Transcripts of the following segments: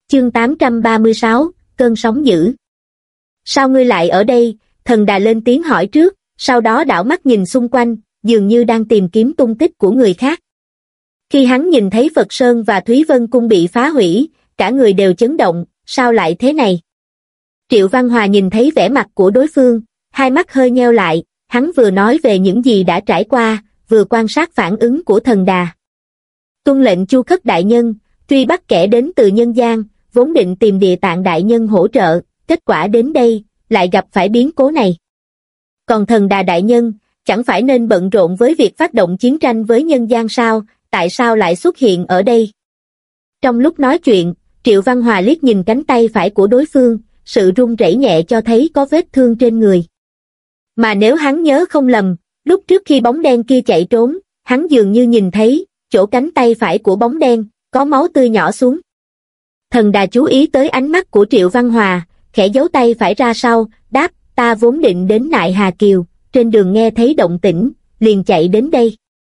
Chương 836, cơn sóng dữ. Sao ngươi lại ở đây? Thần Đà lên tiếng hỏi trước, sau đó đảo mắt nhìn xung quanh, dường như đang tìm kiếm tung tích của người khác. Khi hắn nhìn thấy Phật Sơn và Thúy Vân Cung bị phá hủy, cả người đều chấn động, sao lại thế này? Triệu Văn Hòa nhìn thấy vẻ mặt của đối phương, hai mắt hơi nheo lại, hắn vừa nói về những gì đã trải qua, vừa quan sát phản ứng của Thần Đà. Tuân lệnh Chu Khất đại nhân, truy bắt kẻ đến từ nhân gian, vốn định tìm Địa Tạng đại nhân hỗ trợ, kết quả đến đây, lại gặp phải biến cố này. Còn Thần Đà đại nhân, chẳng phải nên bận rộn với việc phát động chiến tranh với nhân gian sao, tại sao lại xuất hiện ở đây? Trong lúc nói chuyện, Triệu Văn Hòa liếc nhìn cánh tay phải của đối phương, sự run rẩy nhẹ cho thấy có vết thương trên người. Mà nếu hắn nhớ không lầm, lúc trước khi bóng đen kia chạy trốn, hắn dường như nhìn thấy, chỗ cánh tay phải của bóng đen, có máu tươi nhỏ xuống. Thần Đà chú ý tới ánh mắt của Triệu Văn Hòa, khẽ giấu tay phải ra sau, đáp, ta vốn định đến Nại Hà Kiều, trên đường nghe thấy động tĩnh, liền chạy đến đây.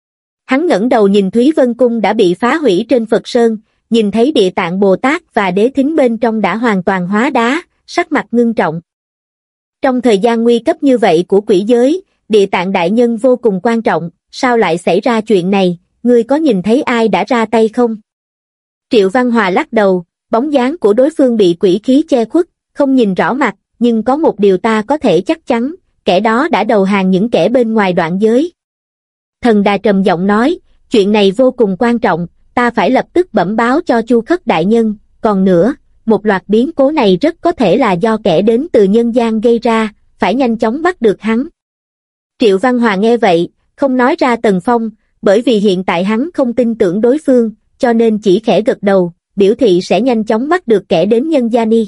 Hắn ngẩng đầu nhìn Thúy Vân Cung đã bị phá hủy trên Phật Sơn, nhìn thấy Địa Tạng Bồ Tát và Đế Thính bên trong đã hoàn toàn hóa đá, sắc mặt ngưng trọng. Trong thời gian nguy cấp như vậy của quỷ giới, Địa Tạng đại nhân vô cùng quan trọng, sao lại xảy ra chuyện này, ngươi có nhìn thấy ai đã ra tay không? Triệu Văn Hòa lắc đầu, bóng dáng của đối phương bị quỷ khí che khuất, không nhìn rõ mặt, nhưng có một điều ta có thể chắc chắn, kẻ đó đã đầu hàng những kẻ bên ngoài đoạn giới. Thần Đà trầm giọng nói, chuyện này vô cùng quan trọng, ta phải lập tức bẩm báo cho Chu Khất đại nhân, còn nữa, một loạt biến cố này rất có thể là do kẻ đến từ nhân gian gây ra, phải nhanh chóng bắt được hắn. Triệu Văn Hòa nghe vậy, không nói ra Tần Phong, bởi vì hiện tại hắn không tin tưởng đối phương, cho nên chỉ khẽ gật đầu, biểu thị sẽ nhanh chóng bắt được kẻ đến nhân gian đi.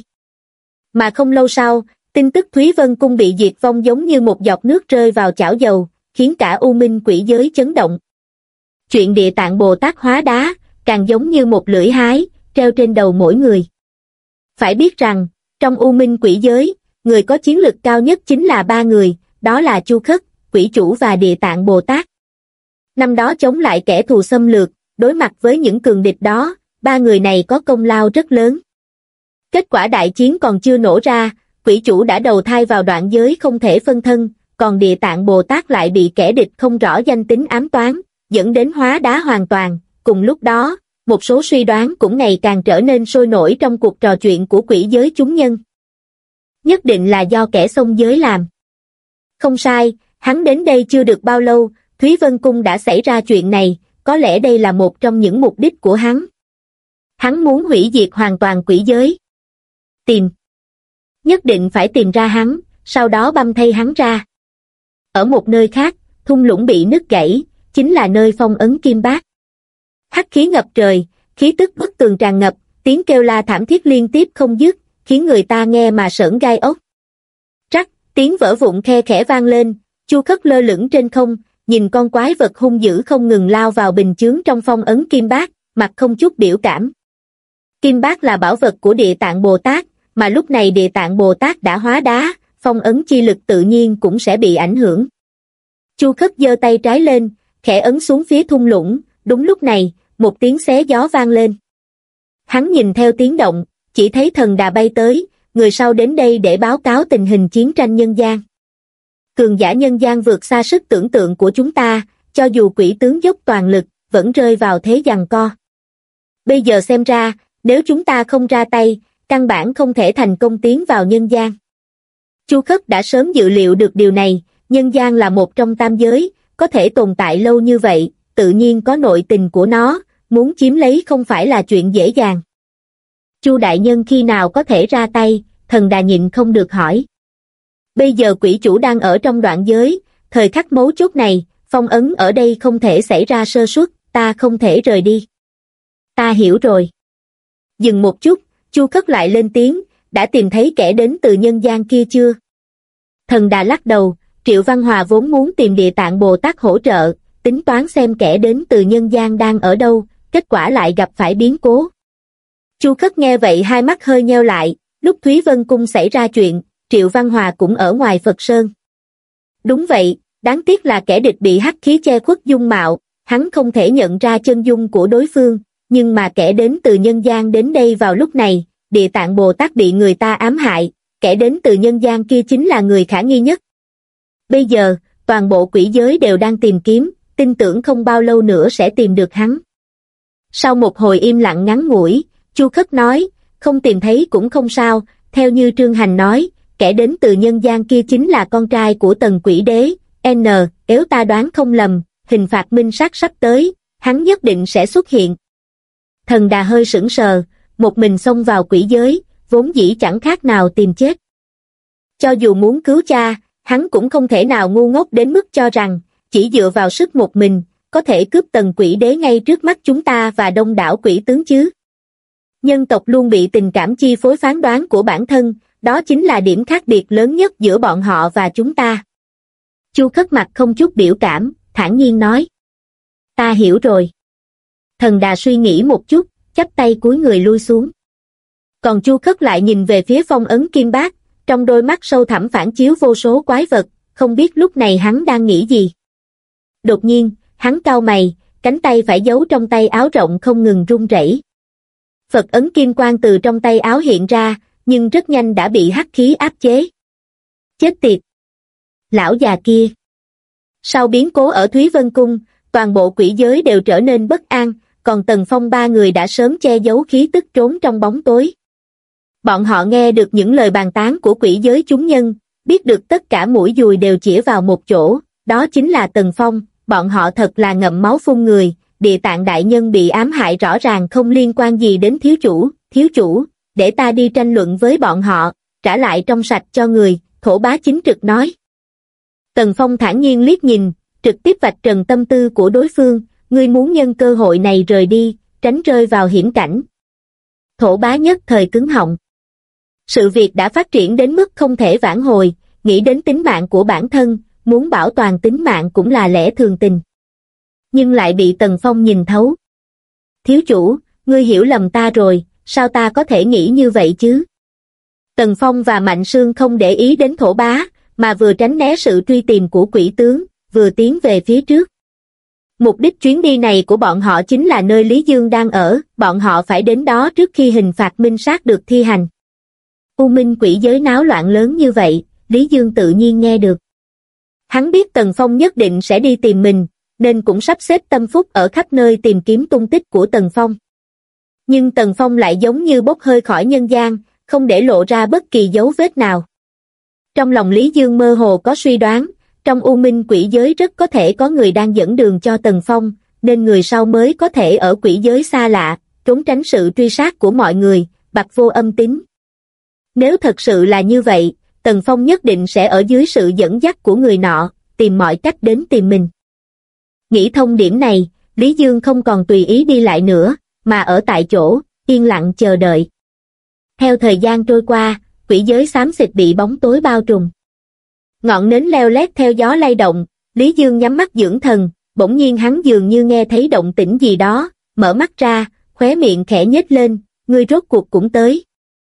Mà không lâu sau, tin tức Thúy Vân Cung bị diệt vong giống như một giọt nước rơi vào chảo dầu, khiến cả U Minh quỷ giới chấn động. Chuyện Địa Tạng Bồ Tát hóa đá, càng giống như một lưỡi hái, treo trên đầu mỗi người. Phải biết rằng, trong U Minh quỷ giới, người có chiến lực cao nhất chính là ba người, đó là Chu Khất, Quỷ Chủ và Địa Tạng Bồ Tát. Năm đó chống lại kẻ thù xâm lược, đối mặt với những cường địch đó, ba người này có công lao rất lớn. Kết quả đại chiến còn chưa nổ ra, Quỷ Chủ đã đầu thai vào đoạn giới không thể phân thân, còn Địa Tạng Bồ Tát lại bị kẻ địch không rõ danh tính ám toán, dẫn đến hóa đá hoàn toàn. Cùng lúc đó, một số suy đoán cũng ngày càng trở nên sôi nổi trong cuộc trò chuyện của quỷ giới chúng nhân. Nhất định là do kẻ xông giới làm. Không sai, hắn đến đây chưa được bao lâu, Thúy Vân Cung đã xảy ra chuyện này, có lẽ đây là một trong những mục đích của hắn. Hắn muốn hủy diệt hoàn toàn quỷ giới. Tìm. Nhất định phải tìm ra hắn, sau đó băm thây hắn ra. Ở một nơi khác, thung lũng bị nứt gãy, chính là nơi phong ấn Kim Bát. Hắc khí ngập trời, khí tức bức tường tràn ngập, tiếng kêu la thảm thiết liên tiếp không dứt, khiến người ta nghe mà sởn gai ốc. Trắc, tiếng vỡ vụn khe khẽ vang lên, Chu Khất lơ lửng trên không, nhìn con quái vật hung dữ không ngừng lao vào bình chướng trong phong ấn Kim Bát, mặt không chút biểu cảm. Kim Bát là bảo vật của Địa Tạng Bồ Tát, mà lúc này Địa Tạng Bồ Tát đã hóa đá, phong ấn chi lực tự nhiên cũng sẽ bị ảnh hưởng. Chu Khất giơ tay trái lên, khẽ ấn xuống phía thung lũng, đúng lúc này, một tiếng xé gió vang lên. Hắn nhìn theo tiếng động, chỉ thấy Thần Đà bay tới, người sau đến đây để báo cáo tình hình chiến tranh nhân gian. Cường giả nhân gian vượt xa sức tưởng tượng của chúng ta, cho dù quỷ tướng dốc toàn lực, vẫn rơi vào thế giằng co. Bây giờ xem ra, nếu chúng ta không ra tay, căn bản không thể thành công tiến vào nhân gian. Chu Khất đã sớm dự liệu được điều này, nhân gian là một trong tam giới, có thể tồn tại lâu như vậy, tự nhiên có nội tình của nó, muốn chiếm lấy không phải là chuyện dễ dàng. Chu đại nhân khi nào có thể ra tay? Thần Đà nhịn không được hỏi. Bây giờ Quỷ Chủ đang ở trong đoạn giới, thời khắc mấu chốt này, phong ấn ở đây không thể xảy ra sơ suất, ta không thể rời đi. Ta hiểu rồi. Dừng một chút, Chu Khất lại lên tiếng, đã tìm thấy kẻ đến từ nhân gian kia chưa? Thần Đà lắc đầu, Triệu Văn Hòa vốn muốn tìm Địa Tạng Bồ Tát hỗ trợ, tính toán xem kẻ đến từ nhân gian đang ở đâu, kết quả lại gặp phải biến cố. Chu Khất nghe vậy hai mắt hơi nheo lại, lúc Thúy Vân Cung xảy ra chuyện, Triệu Văn Hòa cũng ở ngoài Phật Sơn. Đúng vậy, đáng tiếc là kẻ địch bị hắc khí che khuất dung mạo, hắn không thể nhận ra chân dung của đối phương, nhưng mà kẻ đến từ nhân gian đến đây vào lúc này, Địa Tạng Bồ Tát bị người ta ám hại, kẻ đến từ nhân gian kia chính là người khả nghi nhất. Bây giờ, toàn bộ quỷ giới đều đang tìm kiếm, tin tưởng không bao lâu nữa sẽ tìm được hắn. Sau một hồi im lặng ngắn ngủi, Chu Khất nói, không tìm thấy cũng không sao, theo như Trương Hành nói, kẻ đến từ nhân gian kia chính là con trai của Tần Quỷ Đế, nếu ta đoán không lầm, hình phạt minh sát sắp tới, hắn nhất định sẽ xuất hiện. Thần Đà hơi sững sờ, một mình xông vào quỷ giới, vốn dĩ chẳng khác nào tìm chết. Cho dù muốn cứu cha, hắn cũng không thể nào ngu ngốc đến mức cho rằng, chỉ dựa vào sức một mình, có thể cướp Tần Quỷ Đế ngay trước mắt chúng ta và đông đảo quỷ tướng chứ. Nhân tộc luôn bị tình cảm chi phối phán đoán của bản thân, đó chính là điểm khác biệt lớn nhất giữa bọn họ và chúng ta. Chu Khất mặt không chút biểu cảm, thản nhiên nói. Ta hiểu rồi. Thần Đà suy nghĩ một chút, chắp tay cúi người lui xuống. Còn Chu Khất lại nhìn về phía phong ấn kim bát, trong đôi mắt sâu thẳm phản chiếu vô số quái vật, không biết lúc này hắn đang nghĩ gì. Đột nhiên, hắn cau mày, cánh tay phải giấu trong tay áo rộng không ngừng run rẩy. Phật ấn kim quang từ trong tay áo hiện ra, nhưng rất nhanh đã bị hắc khí áp chế. Chết tiệt! Lão già kia! Sau biến cố ở Thúy Vân Cung, toàn bộ quỷ giới đều trở nên bất an, còn Tần Phong ba người đã sớm che giấu khí tức trốn trong bóng tối. Bọn họ nghe được những lời bàn tán của quỷ giới chúng nhân, biết được tất cả mũi dùi đều chĩa vào một chỗ, đó chính là Tần Phong, bọn họ thật là ngậm máu phun người, Địa Tạng đại nhân bị ám hại rõ ràng không liên quan gì đến thiếu chủ, để ta đi tranh luận với bọn họ, trả lại trong sạch cho người, Thổ Bá chính trực nói. Tần Phong thản nhiên liếc nhìn, trực tiếp vạch trần tâm tư của đối phương, ngươi muốn nhân cơ hội này rời đi, tránh rơi vào hiểm cảnh. Thổ Bá nhất thời cứng họng. Sự việc đã phát triển đến mức không thể vãn hồi, nghĩ đến tính mạng của bản thân, muốn bảo toàn tính mạng cũng là lẽ thường tình. Nhưng lại bị Tần Phong nhìn thấu. Thiếu chủ, ngươi hiểu lầm ta rồi, sao ta có thể nghĩ như vậy chứ? Tần Phong và Mạnh Sương không để ý đến Thổ Bá, mà vừa tránh né sự truy tìm của quỷ tướng, vừa tiến về phía trước. Mục đích chuyến đi này của bọn họ chính là nơi Lý Dương đang ở, bọn họ phải đến đó trước khi hình phạt minh sát được thi hành. U Minh quỷ giới náo loạn lớn như vậy, Lý Dương tự nhiên nghe được. Hắn biết Tần Phong nhất định sẽ đi tìm mình, nên cũng sắp xếp tâm phúc ở khắp nơi tìm kiếm tung tích của Tần Phong. Nhưng Tần Phong lại giống như bốc hơi khỏi nhân gian, không để lộ ra bất kỳ dấu vết nào. Trong lòng Lý Dương mơ hồ có suy đoán, trong U Minh quỷ giới rất có thể có người đang dẫn đường cho Tần Phong, nên người sau mới có thể ở quỷ giới xa lạ, trốn tránh sự truy sát của mọi người, bặt vô âm tín. Nếu thật sự là như vậy, Tần Phong nhất định sẽ ở dưới sự dẫn dắt của người nọ, tìm mọi cách đến tìm mình. Nghĩ thông điểm này, Lý Dương không còn tùy ý đi lại nữa, mà ở tại chỗ, yên lặng chờ đợi. Theo thời gian trôi qua, quỷ giới xám xịt bị bóng tối bao trùm. Ngọn nến leo lét theo gió lay động, Lý Dương nhắm mắt dưỡng thần, bỗng nhiên hắn dường như nghe thấy động tĩnh gì đó, mở mắt ra, khóe miệng khẽ nhếch lên, ngươi rốt cuộc cũng tới.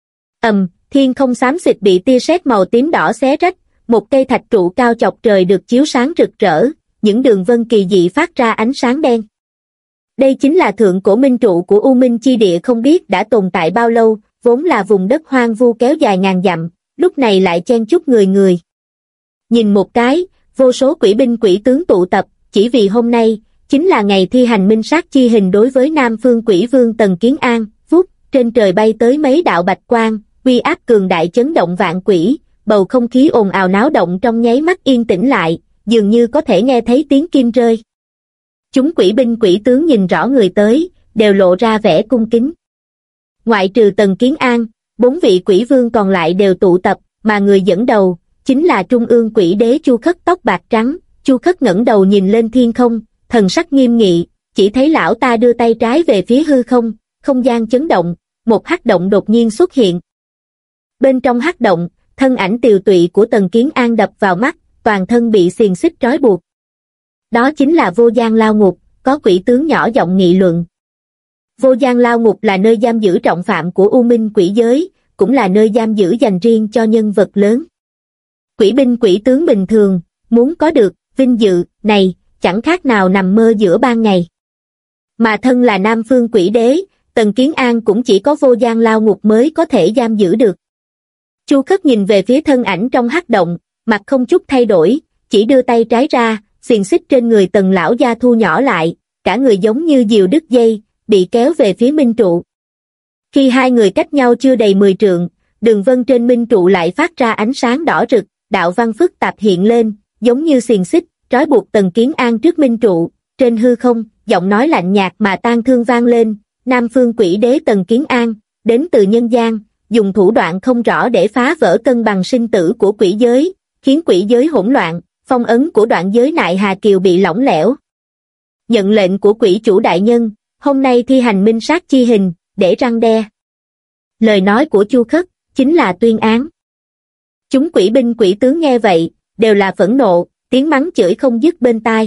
Thiên không xám xịt bị tia sét màu tím đỏ xé rách, một cây thạch trụ cao chọc trời được chiếu sáng rực rỡ, những đường vân kỳ dị phát ra ánh sáng đen. Đây chính là thượng cổ minh trụ của U Minh chi địa, không biết đã tồn tại bao lâu, vốn là vùng đất hoang vu kéo dài ngàn dặm, lúc này lại chen chúc người. Nhìn một cái, vô số quỷ binh quỷ tướng tụ tập, chỉ vì hôm nay, chính là ngày thi hành minh sát chi hình đối với Nam Phương Quỷ Vương Tần Kiến An, trên trời bay tới mấy đạo bạch quang, uy áp cường đại chấn động vạn quỷ, bầu không khí ồn ào náo động trong nháy mắt yên tĩnh lại, dường như có thể nghe thấy tiếng kim rơi. Chúng quỷ binh quỷ tướng nhìn rõ người tới, đều lộ ra vẻ cung kính. Ngoại trừ Tần Kiến An, 4 vị quỷ vương còn lại đều tụ tập, mà người dẫn đầu chính là Trung ương Quỷ Đế Chu Khất tóc bạc trắng. Chu Khất ngẩng đầu nhìn lên thiên không, thần sắc nghiêm nghị, chỉ thấy lão ta đưa tay trái về phía hư không, không gian chấn động, một hắc động đột nhiên xuất hiện. Bên trong hắc động, thân ảnh tiều tụy của Tần Kiến An đập vào mắt, toàn thân bị xiềng xích trói buộc. Đó chính là Vô Gian Lao Ngục, có quỷ tướng nhỏ giọng nghị luận. Vô Gian Lao Ngục là nơi giam giữ trọng phạm của U Minh quỷ giới, cũng là nơi giam giữ dành riêng cho nhân vật lớn. Quỷ binh quỷ tướng bình thường, muốn có được vinh dự này, chẳng khác nào nằm mơ giữa ban ngày. Mà thân là Nam Phương Quỷ Đế, Tần Kiến An cũng chỉ có vô gian lao ngục mới có thể giam giữ được. Chu Khất nhìn về phía thân ảnh trong hắc động, mặt không chút thay đổi, chỉ đưa tay trái ra, xiềng xích trên người Tần lão gia thu nhỏ lại, cả người giống như diều đứt dây, bị kéo về phía minh trụ. Khi hai người cách nhau chưa đầy 10 trượng, đường vân trên minh trụ lại phát ra ánh sáng đỏ rực, đạo văn phức tạp hiện lên, giống như xiềng xích, trói buộc Tần Kiến An trước minh trụ. Trên hư không, giọng nói lạnh nhạt mà tang thương vang lên, Nam Phương Quỷ Đế Tần Kiến An, đến từ nhân gian, dùng thủ đoạn không rõ để phá vỡ cân bằng sinh tử của quỷ giới, khiến quỷ giới hỗn loạn, phong ấn của đoạn giới Nại Hà Kiều bị lỏng lẻo. Nhận lệnh của quỷ chủ đại nhân, hôm nay thi hành minh sát chi hình, để răn đe. Lời nói của Chu Khất, chính là tuyên án. Chúng quỷ binh quỷ tướng nghe vậy, đều là phẫn nộ, tiếng mắng chửi không dứt bên tai.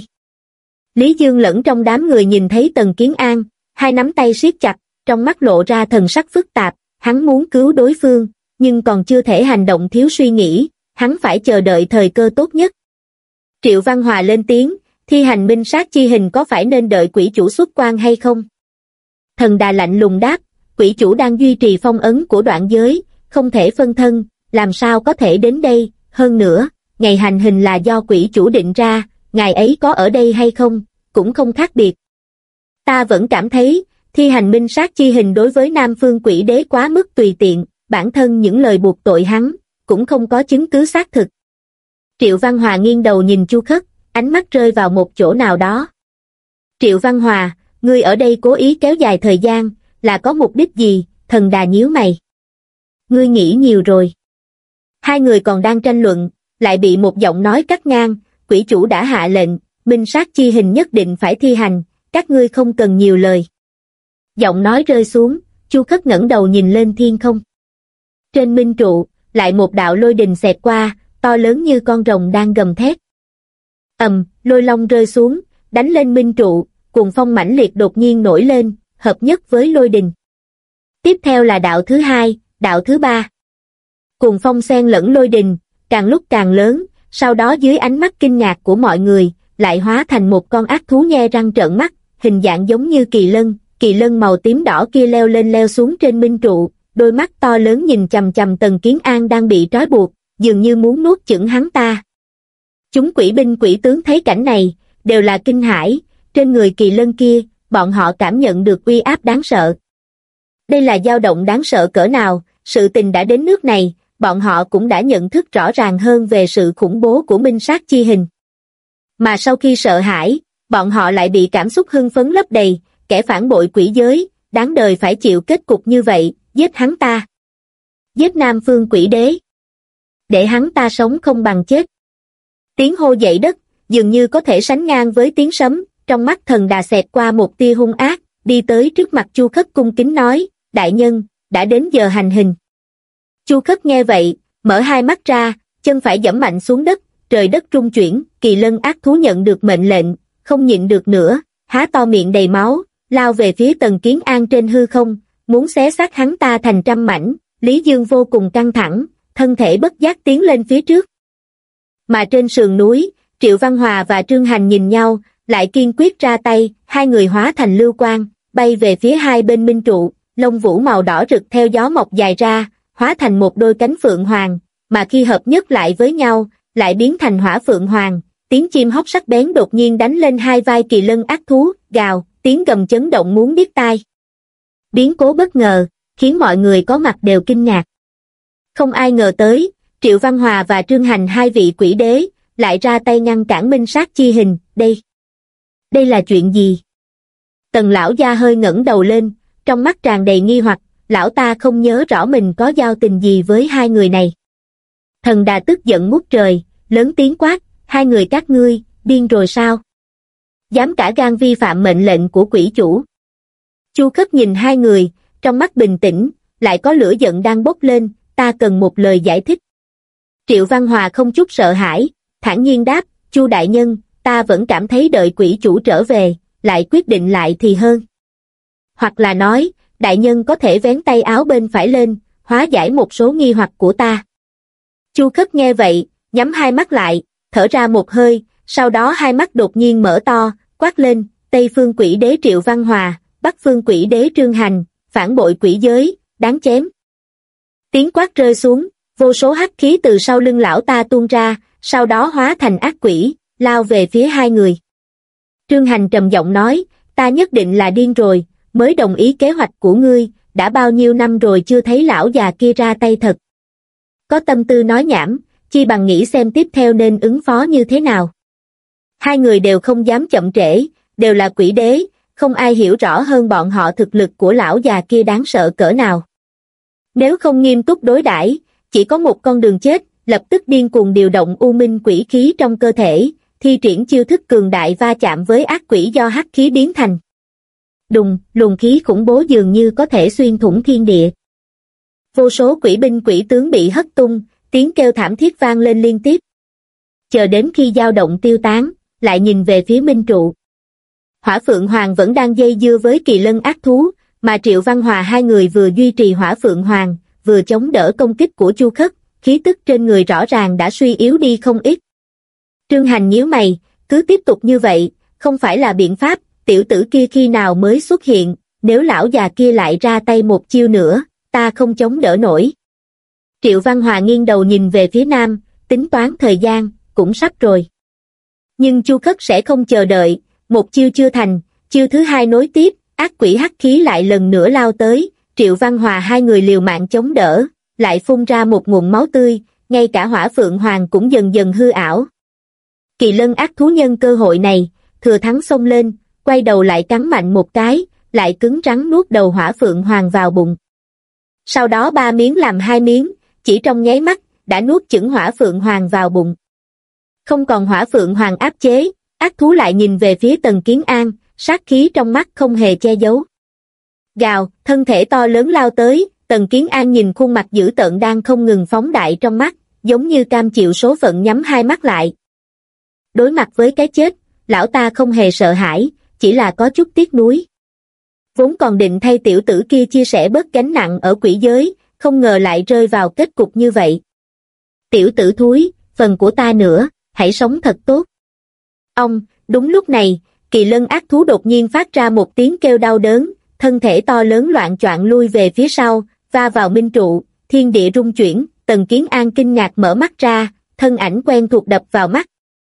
Lý Dương lẫn trong đám người nhìn thấy Tần Kiến An, hai nắm tay siết chặt, trong mắt lộ ra thần sắc phức tạp, hắn muốn cứu đối phương, nhưng còn chưa thể hành động thiếu suy nghĩ, hắn phải chờ đợi thời cơ tốt nhất. Triệu Văn Hòa lên tiếng, thi hành minh sát chi hình có phải nên đợi quỷ chủ xuất quan hay không? Thần Đà lạnh lùng đáp, quỷ chủ đang duy trì phong ấn của đoạn giới, không thể phân thân, làm sao có thể đến đây, hơn nữa, ngày hành hình là do quỷ chủ định ra, ngài ấy có ở đây hay không, cũng không khác biệt. Ta vẫn cảm thấy, thi hành minh sát chi hình đối với Nam Phương Quỷ Đế quá mức tùy tiện, bản thân những lời buộc tội hắn, cũng không có chứng cứ xác thực. Triệu Văn Hòa nghiêng đầu nhìn Chu Khất, ánh mắt rơi vào một chỗ nào đó. Triệu Văn Hòa, ngươi ở đây cố ý kéo dài thời gian, là có mục đích gì? Thần Đà nhíu mày. Ngươi nghĩ nhiều rồi. Hai người còn đang tranh luận, lại bị một giọng nói cắt ngang, quỷ chủ đã hạ lệnh, minh sát chi hình nhất định phải thi hành, các ngươi không cần nhiều lời. Giọng nói rơi xuống, Chu Khất ngẩng đầu nhìn lên thiên không. Trên minh trụ, lại một đạo lôi đình xẹt qua, to lớn như con rồng đang gầm thét. Lôi long rơi xuống, đánh lên minh trụ, cuồng phong mãnh liệt đột nhiên nổi lên, hợp nhất với lôi đình. Tiếp theo là đạo thứ hai, đạo thứ ba. Cuồng phong xen lẫn lôi đình, càng lúc càng lớn, sau đó dưới ánh mắt kinh ngạc của mọi người, lại hóa thành một con ác thú nhe răng trợn mắt, hình dạng giống như kỳ lân màu tím đỏ kia leo lên leo xuống trên minh trụ, đôi mắt to lớn nhìn chằm chằm Tần Kiến An đang bị trói buộc, dường như muốn nuốt chửng hắn ta. Chúng quỷ binh quỷ tướng thấy cảnh này, đều là kinh hãi, trên người kỳ lân kia, bọn họ cảm nhận được uy áp đáng sợ. Đây là dao động đáng sợ cỡ nào, sự tình đã đến nước này, bọn họ cũng đã nhận thức rõ ràng hơn về sự khủng bố của minh sát chi hình. Mà sau khi sợ hãi, bọn họ lại bị cảm xúc hưng phấn lấp đầy, kẻ phản bội quỷ giới, đáng đời phải chịu kết cục như vậy, giết hắn ta. Giết Nam Phương Quỷ Đế. Để hắn ta sống không bằng chết. Tiếng hô dậy đất, dường như có thể sánh ngang với tiếng sấm, trong mắt Thần Đà xẹt qua một tia hung ác, đi tới trước mặt Chu Khất cung kính nói, đại nhân, đã đến giờ hành hình. Chu Khất nghe vậy, mở hai mắt ra, chân phải giẫm mạnh xuống đất, trời đất rung chuyển, kỳ lân ác thú nhận được mệnh lệnh, không nhịn được nữa, há to miệng đầy máu, lao về phía Tần Kiến An trên hư không, muốn xé xác hắn ta thành trăm mảnh. Lý Dương vô cùng căng thẳng, thân thể bất giác tiến lên phía trước. Mà trên sườn núi, Triệu Văn Hòa và Trương Hành nhìn nhau, lại kiên quyết ra tay, hai người hóa thành lưu quang, bay về phía hai bên minh trụ, lông vũ màu đỏ rực theo gió mọc dài ra, hóa thành một đôi cánh phượng hoàng, mà khi hợp nhất lại với nhau, lại biến thành hỏa phượng hoàng, tiếng chim hót sắc bén đột nhiên đánh lên hai vai kỳ lân ác thú, gào, tiếng gầm chấn động muốn điếc tai. Biến cố bất ngờ, khiến mọi người có mặt đều kinh ngạc. Không ai ngờ tới, Triệu Văn Hòa và Trương Hành hai vị quỷ đế, lại ra tay ngăn cản minh sát chi hình, đây là chuyện gì? Tần lão gia hơi ngẩng đầu lên, trong mắt tràn đầy nghi hoặc, lão ta không nhớ rõ mình có giao tình gì với hai người này. Thần Đà tức giận ngút trời, lớn tiếng quát, hai người các ngươi, điên rồi sao? Dám cả gan vi phạm mệnh lệnh của quỷ chủ. Chu Khất nhìn hai người, trong mắt bình tĩnh, lại có lửa giận đang bốc lên, ta cần một lời giải thích. Triệu Văn Hòa không chút sợ hãi, thản nhiên đáp, Chu đại nhân, ta vẫn cảm thấy đợi quỷ chủ trở về, lại quyết định lại thì hơn. Hoặc là nói, đại nhân có thể vén tay áo bên phải lên, hóa giải một số nghi hoặc của ta. Chu Khất nghe vậy, nhắm hai mắt lại, thở ra một hơi, sau đó hai mắt đột nhiên mở to, quát lên, Tây Phương Quỷ Đế Triệu Văn Hòa, Bắc Phương Quỷ Đế Trương Hành, phản bội quỷ giới, đáng chém. Tiếng quát rơi xuống, vô số hắc khí từ sau lưng lão ta tuôn ra, sau đó hóa thành ác quỷ, lao về phía hai người. Trương Hành trầm giọng nói, ta nhất định là điên rồi, mới đồng ý kế hoạch của ngươi, đã bao nhiêu năm rồi chưa thấy lão già kia ra tay thật. Có tâm tư nói nhảm, chi bằng nghĩ xem tiếp theo nên ứng phó như thế nào. Hai người đều không dám chậm trễ, đều là quỷ đế, không ai hiểu rõ hơn bọn họ thực lực của lão già kia đáng sợ cỡ nào. Nếu không nghiêm túc đối đãi, chỉ có một con đường chết, lập tức điên cuồng điều động u minh quỷ khí trong cơ thể, thi triển chiêu thức cường đại va chạm với ác quỷ do hắc khí biến thành. Đùng, luồng khí khủng bố dường như có thể xuyên thủng thiên địa. Vô số quỷ binh quỷ tướng bị hất tung, tiếng kêu thảm thiết vang lên liên tiếp. Chờ đến khi dao động tiêu tán, lại nhìn về phía Minh Trụ. Hỏa Phượng Hoàng vẫn đang dây dưa với Kỳ Lân ác thú, mà Triệu Văn Hòa hai người vừa duy trì Hỏa Phượng Hoàng, vừa chống đỡ công kích của Chu Khất, khí tức trên người rõ ràng đã suy yếu đi không ít. Trương Hành nhíu mày, cứ tiếp tục như vậy, không phải là biện pháp, tiểu tử kia khi nào mới xuất hiện, nếu lão già kia lại ra tay một chiêu nữa, ta không chống đỡ nổi. Triệu Văn Hòa nghiêng đầu nhìn về phía nam, tính toán thời gian, cũng sắp rồi. Nhưng Chu Khất sẽ không chờ đợi, một chiêu chưa thành, chiêu thứ hai nối tiếp, ác quỷ hắc khí lại lần nữa lao tới, Triệu Văn Hòa hai người liều mạng chống đỡ, lại phun ra một nguồn máu tươi, ngay cả Hỏa Phượng Hoàng cũng dần dần hư ảo. Kỳ Lân ác thú nhân cơ hội này, thừa thắng xông lên, quay đầu lại cắn mạnh một cái, lại cứng rắn nuốt đầu Hỏa Phượng Hoàng vào bụng. Sau đó ba miếng làm hai miếng, chỉ trong nháy mắt, đã nuốt chửng Hỏa Phượng Hoàng vào bụng. Không còn Hỏa Phượng Hoàng áp chế, ác thú lại nhìn về phía Tần Kiến An, sát khí trong mắt không hề che giấu. Gào, thân thể to lớn lao tới, Tần Kiến An nhìn khuôn mặt dữ tợn đang không ngừng phóng đại trong mắt, giống như cam chịu số phận nhắm hai mắt lại. Đối mặt với cái chết, lão ta không hề sợ hãi, chỉ là có chút tiếc nuối. Vốn còn định thay tiểu tử kia chia sẻ bớt gánh nặng ở quỷ giới, không ngờ lại rơi vào kết cục như vậy. Tiểu tử thúi, phần của ta nữa, hãy sống thật tốt. Đúng lúc này, Kỳ Lân ác thú đột nhiên phát ra một tiếng kêu đau đớn, thân thể to lớn loạng choạng lui về phía sau, va vào Minh Trụ, thiên địa rung chuyển, Tần Kiến An kinh ngạc mở mắt ra, thân ảnh quen thuộc đập vào mắt.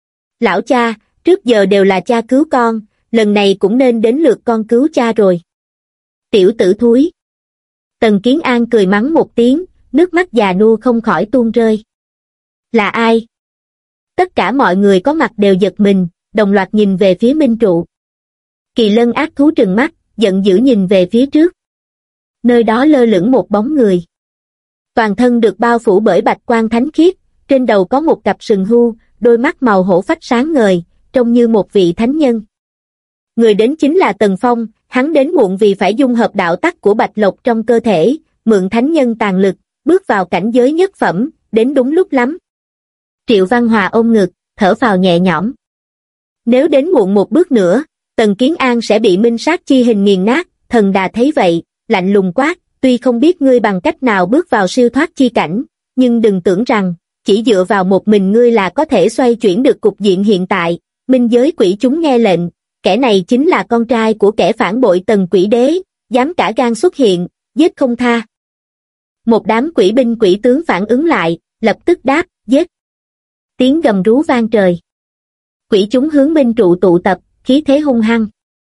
Lão cha, trước giờ đều là cha cứu con, lần này cũng nên đến lượt con cứu cha rồi. Tiểu tử thúi. Tần Kiến An cười mắng một tiếng, nước mắt già nua không khỏi tuôn rơi. Là ai? Tất cả mọi người có mặt đều giật mình, đồng loạt nhìn về phía Minh Trụ. Kỳ Lân ác thú trừng mắt, giận dữ nhìn về phía trước. Nơi đó lơ lửng một bóng người. Toàn thân được bao phủ bởi bạch quang thánh khiết, trên đầu có một cặp sừng hưu, đôi mắt màu hổ phách sáng ngời, trông như một vị thánh nhân. Người đến chính là Tần Phong, hắn đến muộn vì phải dung hợp đạo tắc của Bạch Lộc trong cơ thể, mượn thánh nhân tàn lực, bước vào cảnh giới nhất phẩm, đến đúng lúc lắm. Triệu Văn Hòa ôm ngực, thở phào nhẹ nhõm. Nếu đến muộn một bước nữa, Tần Kiến An sẽ bị minh sát chi hình nghiền nát, Thần Đà thấy vậy, lạnh lùng quát, tuy không biết ngươi bằng cách nào bước vào siêu thoát chi cảnh, nhưng đừng tưởng rằng, chỉ dựa vào một mình ngươi là có thể xoay chuyển được cục diện hiện tại. Minh giới quỷ chúng nghe lệnh, kẻ này chính là con trai của kẻ phản bội Tần Quỷ Đế, dám cả gan xuất hiện, giết không tha. Một đám quỷ binh quỷ tướng phản ứng lại, lập tức đáp, giết. Tiếng gầm rú vang trời. Quỷ chúng hướng Minh Trụ tụ tập, khí thế hung hăng.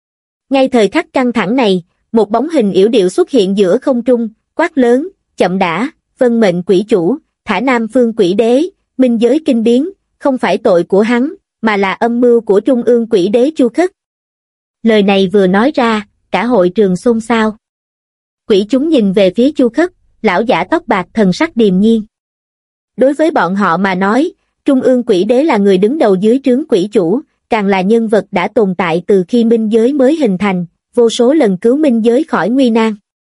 Ngay thời khắc căng thẳng này, một bóng hình yểu điệu xuất hiện giữa không trung, quát lớn, chậm đã, vân mệnh quỷ chủ, thả Nam Phương Quỷ Đế, minh giới kinh biến, không phải tội của hắn, mà là âm mưu của Trung ương Quỷ Đế Chu Khất. Lời này vừa nói ra, cả hội trường xôn xao. Quỷ chúng nhìn về phía Chu Khất, lão giả tóc bạc thần sắc điềm nhiên. Đối với bọn họ mà nói, Trung ương Quỷ Đế là người đứng đầu dưới trướng quỷ chủ, càng là nhân vật đã tồn tại từ khi minh giới mới hình thành, vô số lần cứu minh giới khỏi nguy nan.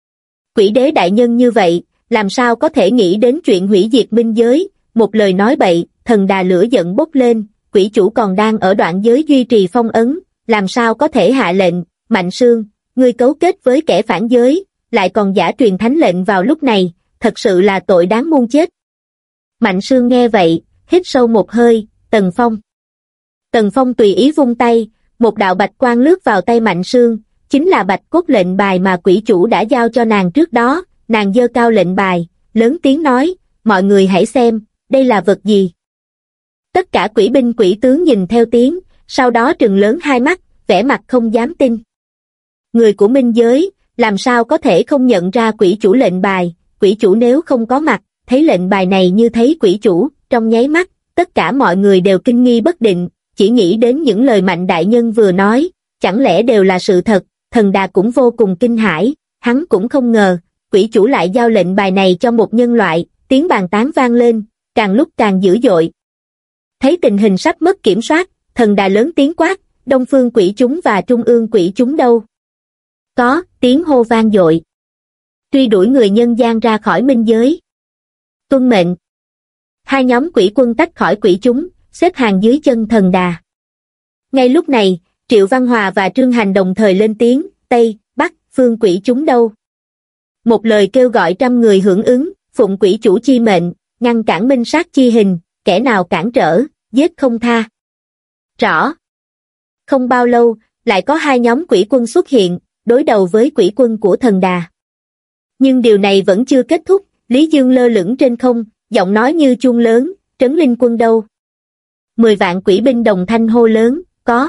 Quỷ Đế đại nhân như vậy, làm sao có thể nghĩ đến chuyện hủy diệt minh giới, một lời nói bậy, Thần Đà lửa giận bốc lên, quỷ chủ còn đang ở đoạn giới duy trì phong ấn, làm sao có thể hạ lệnh, Mạnh Sương, ngươi cấu kết với kẻ phản giới, lại còn giả truyền thánh lệnh vào lúc này, thật sự là tội đáng muôn chết. Mạnh Sương nghe vậy, hít sâu một hơi, Tần Phong. Tần Phong tùy ý vung tay, một đạo bạch quang lướt vào tay Mạnh Sương, chính là bạch cốt lệnh bài mà quỷ chủ đã giao cho nàng trước đó. Nàng giơ cao lệnh bài, lớn tiếng nói, mọi người hãy xem, đây là vật gì? Tất cả quỷ binh quỷ tướng nhìn theo tiếng, sau đó trừng lớn hai mắt, vẻ mặt không dám tin. Người của minh giới, làm sao có thể không nhận ra quỷ chủ lệnh bài? Quỷ chủ nếu không có mặt, thấy lệnh bài này như thấy quỷ chủ, trong nháy mắt, tất cả mọi người đều kinh nghi bất định, chỉ nghĩ đến những lời Mạnh đại nhân vừa nói, chẳng lẽ đều là sự thật. Thần Đà cũng vô cùng kinh hãi, hắn cũng không ngờ, quỷ chủ lại giao lệnh bài này cho một nhân loại. Tiếng bàn tán vang lên, càng lúc càng dữ dội. Thấy tình hình sắp mất kiểm soát, Thần Đà lớn tiếng quát, Đông Phương quỷ chúng và Trung ương quỷ chúng đâu? Có, tiếng hô vang dội. Truy đuổi người nhân gian ra khỏi minh giới. Tuân mệnh. Hai nhóm quỷ quân tách khỏi quỷ chúng, xếp hàng dưới chân Thần Đà. Ngay lúc này, Triệu Văn Hòa và Trương Hành đồng thời lên tiếng, Tây, Bắc, phương quỷ chúng đâu? Một lời kêu gọi trăm người hưởng ứng, phụng quỷ chủ chi mệnh, ngăn cản minh sát chi hình, kẻ nào cản trở, giết không tha. Rõ. Không bao lâu, lại có hai nhóm quỷ quân xuất hiện, đối đầu với quỷ quân của Thần Đà. Nhưng điều này vẫn chưa kết thúc, Lý Dương lơ lửng trên không, giọng nói như chuông lớn, Trấn Linh quân đâu? 10 vạn quỷ binh đồng thanh hô lớn,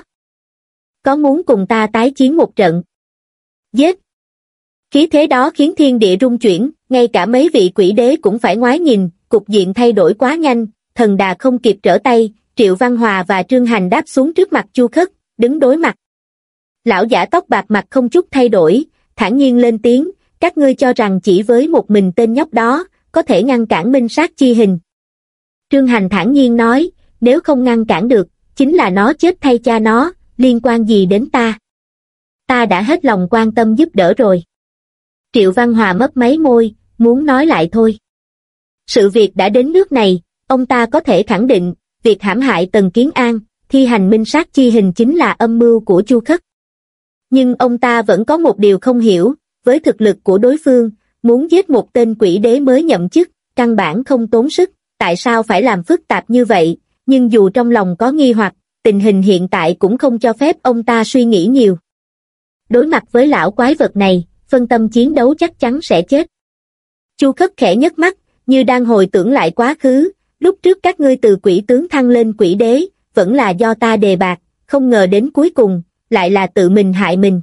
có muốn cùng ta tái chiến một trận? Giết! Khí thế đó khiến thiên địa rung chuyển, ngay cả mấy vị quỷ đế cũng phải ngoái nhìn, cục diện thay đổi quá nhanh, Thần Đà không kịp trở tay, Triệu Văn Hòa và Trương Hành đáp xuống trước mặt Chu Khất, đứng đối mặt. Lão giả tóc bạc mặt không chút thay đổi, thản nhiên lên tiếng, các ngươi cho rằng chỉ với một mình tên nhóc đó, có thể ngăn cản minh sát chi hình. Trương Hành thản nhiên nói, nếu không ngăn cản được, chính là nó chết thay cha nó, liên quan gì đến ta? Ta đã hết lòng quan tâm giúp đỡ rồi. Triệu Văn Hòa mấp máy môi, muốn nói lại thôi. Sự việc đã đến nước này, ông ta có thể khẳng định, việc hãm hại Tần Kiến An, thi hành minh sát chi hình chính là âm mưu của Chu Khất. Nhưng ông ta vẫn có một điều không hiểu, với thực lực của đối phương, muốn giết một tên quỷ đế mới nhậm chức, căn bản không tốn sức, tại sao phải làm phức tạp như vậy? Nhưng dù trong lòng có nghi hoặc, tình hình hiện tại cũng không cho phép ông ta suy nghĩ nhiều. Đối mặt với lão quái vật này, phân tâm chiến đấu chắc chắn sẽ chết. Chu Khất khẽ nhấc mắt, như đang hồi tưởng lại quá khứ, lúc trước các ngươi từ quỷ tướng thăng lên quỷ đế, vẫn là do ta đề bạt, không ngờ đến cuối cùng, lại là tự mình hại mình.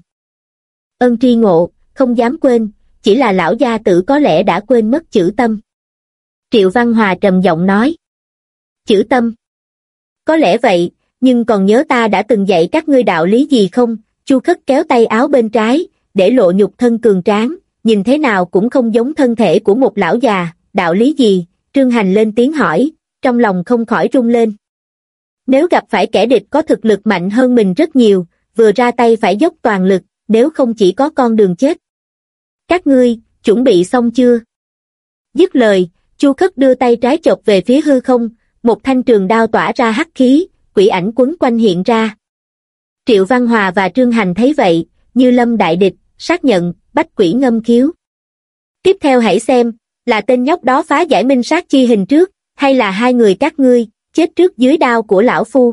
Ân tri ngộ, không dám quên, chỉ là lão gia tử có lẽ đã quên mất chữ tâm. Triệu Văn Hòa trầm giọng nói. Chữ tâm? Có lẽ vậy, nhưng còn nhớ ta đã từng dạy các ngươi đạo lý gì không? Chu Khất kéo tay áo bên trái, để lộ nhục thân cường tráng, nhìn thế nào cũng không giống thân thể của một lão già, đạo lý gì? Trương Hành lên tiếng hỏi, trong lòng không khỏi rung lên. Nếu gặp phải kẻ địch có thực lực mạnh hơn mình rất nhiều, vừa ra tay phải dốc toàn lực, nếu không chỉ có con đường chết. Các ngươi, chuẩn bị xong chưa? Dứt lời, Chu Khất đưa tay trái chộp về phía hư không, một thanh trường đao tỏa ra hắc khí, quỷ ảnh quấn quanh hiện ra. Triệu Văn Hòa và Trương Hành thấy vậy, như lâm đại địch, xác nhận, bách quỷ ngâm khiếu. Tiếp theo hãy xem, là tên nhóc đó phá giải minh sát chi hình trước, hay là hai người các ngươi, chết trước dưới đao của lão phu.